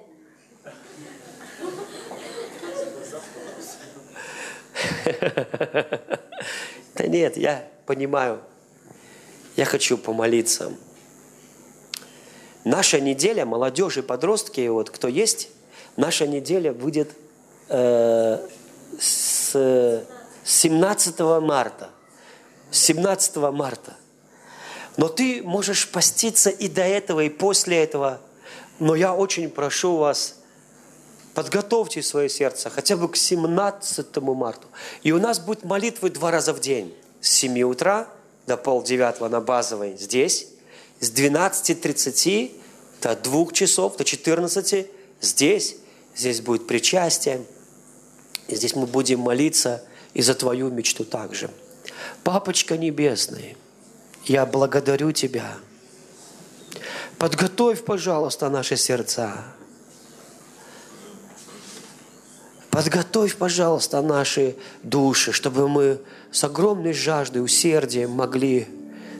Да нет, я понимаю. Я хочу помолиться. Наша неделя, молодежь и подростки, вот кто есть, наша неделя будет с 17 марта. 17 марта. Но ты можешь поститься и до этого, и после этого. Но я очень прошу вас, подготовьте свое сердце хотя бы к 17 марта. И у нас будут молитвы 2 раза в день. С 7 утра до 8:30 на базовой здесь. С 12:30 до 2 часов, до 14 здесь. Здесь будет причастие. И здесь мы будем молиться и за твою мечту также. Папочка Небесный, я благодарю Тебя. Подготовь, пожалуйста, наши сердца. Подготовь, пожалуйста, наши души, чтобы мы с огромной жаждой, усердием могли.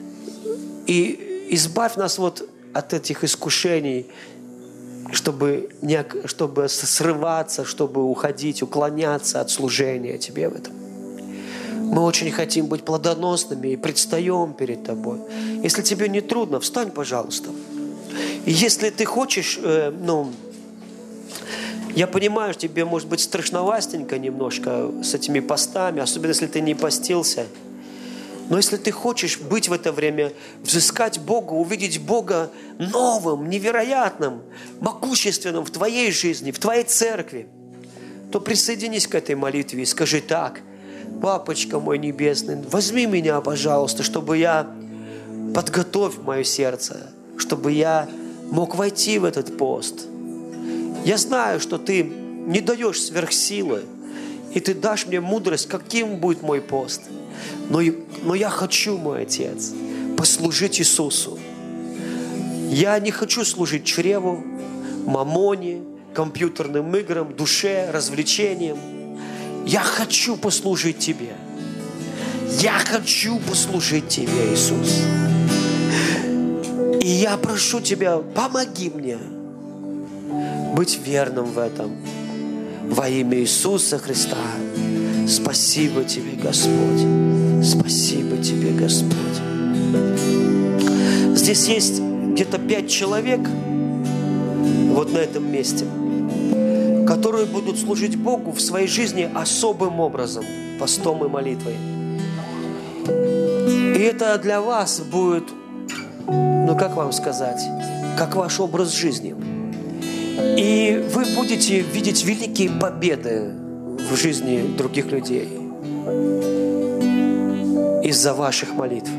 И избавь нас вот от этих искушений, чтобы срываться, чтобы уходить, уклоняться от служения Тебе в этом. Мы очень хотим быть плодоносными и предстаем перед Тобой. Если тебе не трудно, встань, пожалуйста. И если ты хочешь, я понимаю, что тебе может быть страшновастенько немножко с этими постами, особенно если ты не постился. Но если ты хочешь быть в это время, взыскать Бога, увидеть Бога новым, невероятным, могущественным в твоей жизни, в твоей церкви, то присоединись к этой молитве и скажи так: «Папочка мой небесный, возьми меня, пожалуйста, чтобы я подготовь мое сердце, чтобы я мог войти в этот пост. Я знаю, что Ты не даешь сверхсилы, и Ты дашь мне мудрость, каким будет мой пост. Но я хочу, мой Отец, послужить Иисусу. Я не хочу служить чреву, мамоне, компьютерным играм, душе, развлечениям. Я хочу послужить Тебе. Я хочу послужить Тебе, Иисус. И я прошу Тебя, помоги мне быть верным в этом. Во имя Иисуса Христа. Спасибо Тебе, Господь. Спасибо Тебе, Господь. Здесь есть где-то 5 человек вот на этом месте, которые будут служить Богу в своей жизни особым образом, постом и молитвой. И это для вас будет, как вам сказать, как ваш образ жизни. И вы будете видеть великие победы в жизни других людей из-за ваших молитв.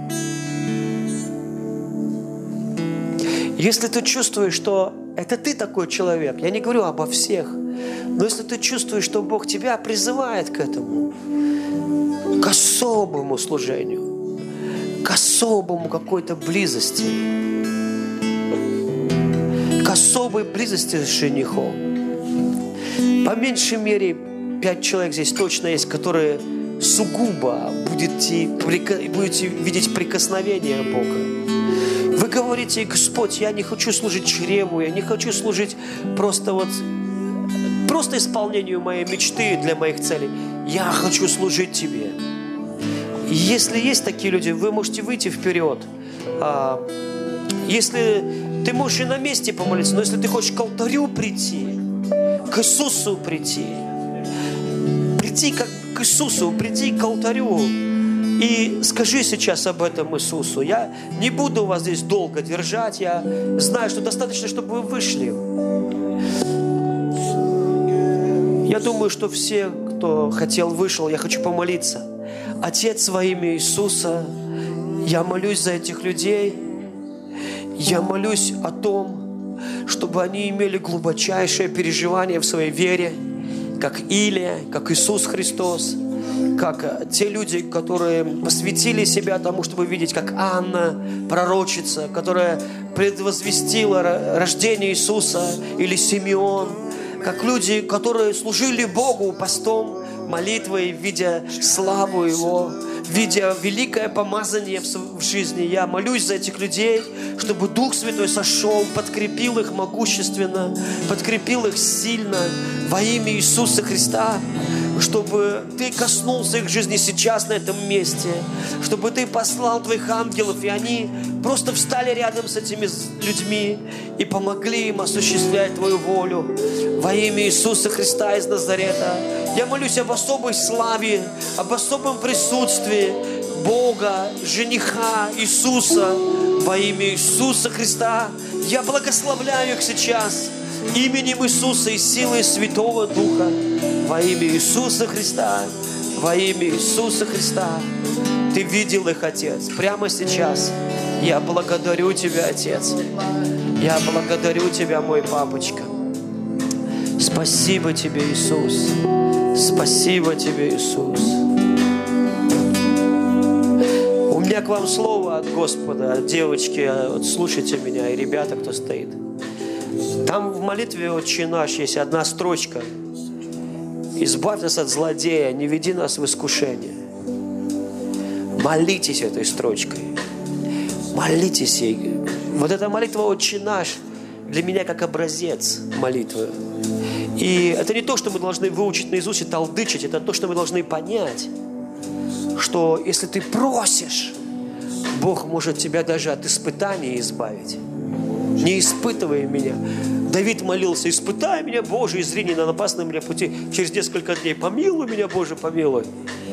Если ты чувствуешь, что это ты такой человек, я не говорю обо всех, но если ты чувствуешь, что Бог тебя призывает к этому, к особому служению, к особому какой-то близости, к особой близости с женихом, по меньшей мере 5 человек здесь точно есть, которые сугубо будете видеть прикосновение Бога. Вы говорите: Господь, я не хочу служить чреву, я не хочу служить просто исполнению моей мечты для моих целей. Я хочу служить Тебе. И если есть такие люди, вы можете выйти вперед. Если ты можешь и на месте помолиться, но если ты хочешь к алтарю прийти, к Иисусу прийти. Прийти как к Иисусу, прийти к алтарю. И скажи сейчас об этом Иисусу. Я не буду вас здесь долго держать. Я знаю, что достаточно, чтобы вы вышли. Я думаю, что все, кто хотел, вышел. Я хочу помолиться. Отец, во имя Иисуса, я молюсь за этих людей. Я молюсь о том, чтобы они имели глубочайшее переживание в своей вере, как Илия, как Иисус Христос, как те люди, которые посвятили себя тому, чтобы видеть, как Анна, пророчица, которая предвозвестила рождение Иисуса, или Симеон, как люди, которые служили Богу постом, молитвой, видя славу Его, видя великое помазание в жизни. Я молюсь за этих людей, чтобы Дух Святой сошел, подкрепил их могущественно, подкрепил их сильно во имя Иисуса Христа, чтобы Ты коснулся их жизни сейчас на этом месте, чтобы Ты послал Твоих ангелов, и они просто встали рядом с этими людьми и помогли им осуществлять Твою волю во имя Иисуса Христа из Назарета. Я молюсь об особой славе, об особом присутствии Бога, жениха Иисуса во имя Иисуса Христа. Я благословляю их сейчас именем Иисуса и силой Святого Духа во имя Иисуса Христа, во имя Иисуса Христа. Ты видел их, Отец, прямо сейчас. Я благодарю Тебя, Отец. Я благодарю Тебя, мой папочка. Спасибо Тебе, Иисус. Спасибо Тебе, Иисус. У меня к вам слово от Господа. Девочки, вот слушайте меня, и ребята, кто стоит. Там в молитве «Отче наш» есть одна строчка. «Избавь нас от злодея, не веди нас в искушение». Молитесь этой строчкой. Молитесь ей. Вот эта молитва «Отче наш» для меня как образец молитвы. И это не то, что мы должны выучить наизусть и толдычить, это то, что мы должны понять, что если ты просишь, Бог может тебя даже от испытаний избавить. Не испытывай меня. Давид молился: испытай меня, Боже, и зрение на опасном мне пути. Через несколько дней: помилуй меня, Боже, помилуй.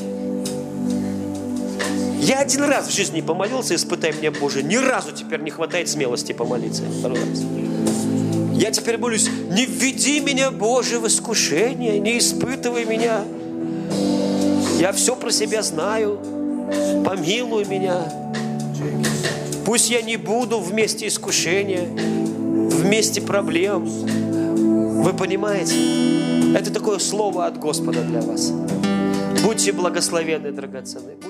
Я один раз в жизни помолился: испытай меня, Боже. Ни разу теперь не хватает смелости помолиться второй раз. Я теперь молюсь: не введи меня, Боже, в искушение, не испытывай меня. Я все про себя знаю. Помилуй меня. Пусть я не буду в месте искушения, в месте проблем. Вы понимаете? Это такое слово от Господа для вас. Будьте благословенны, драгоценные.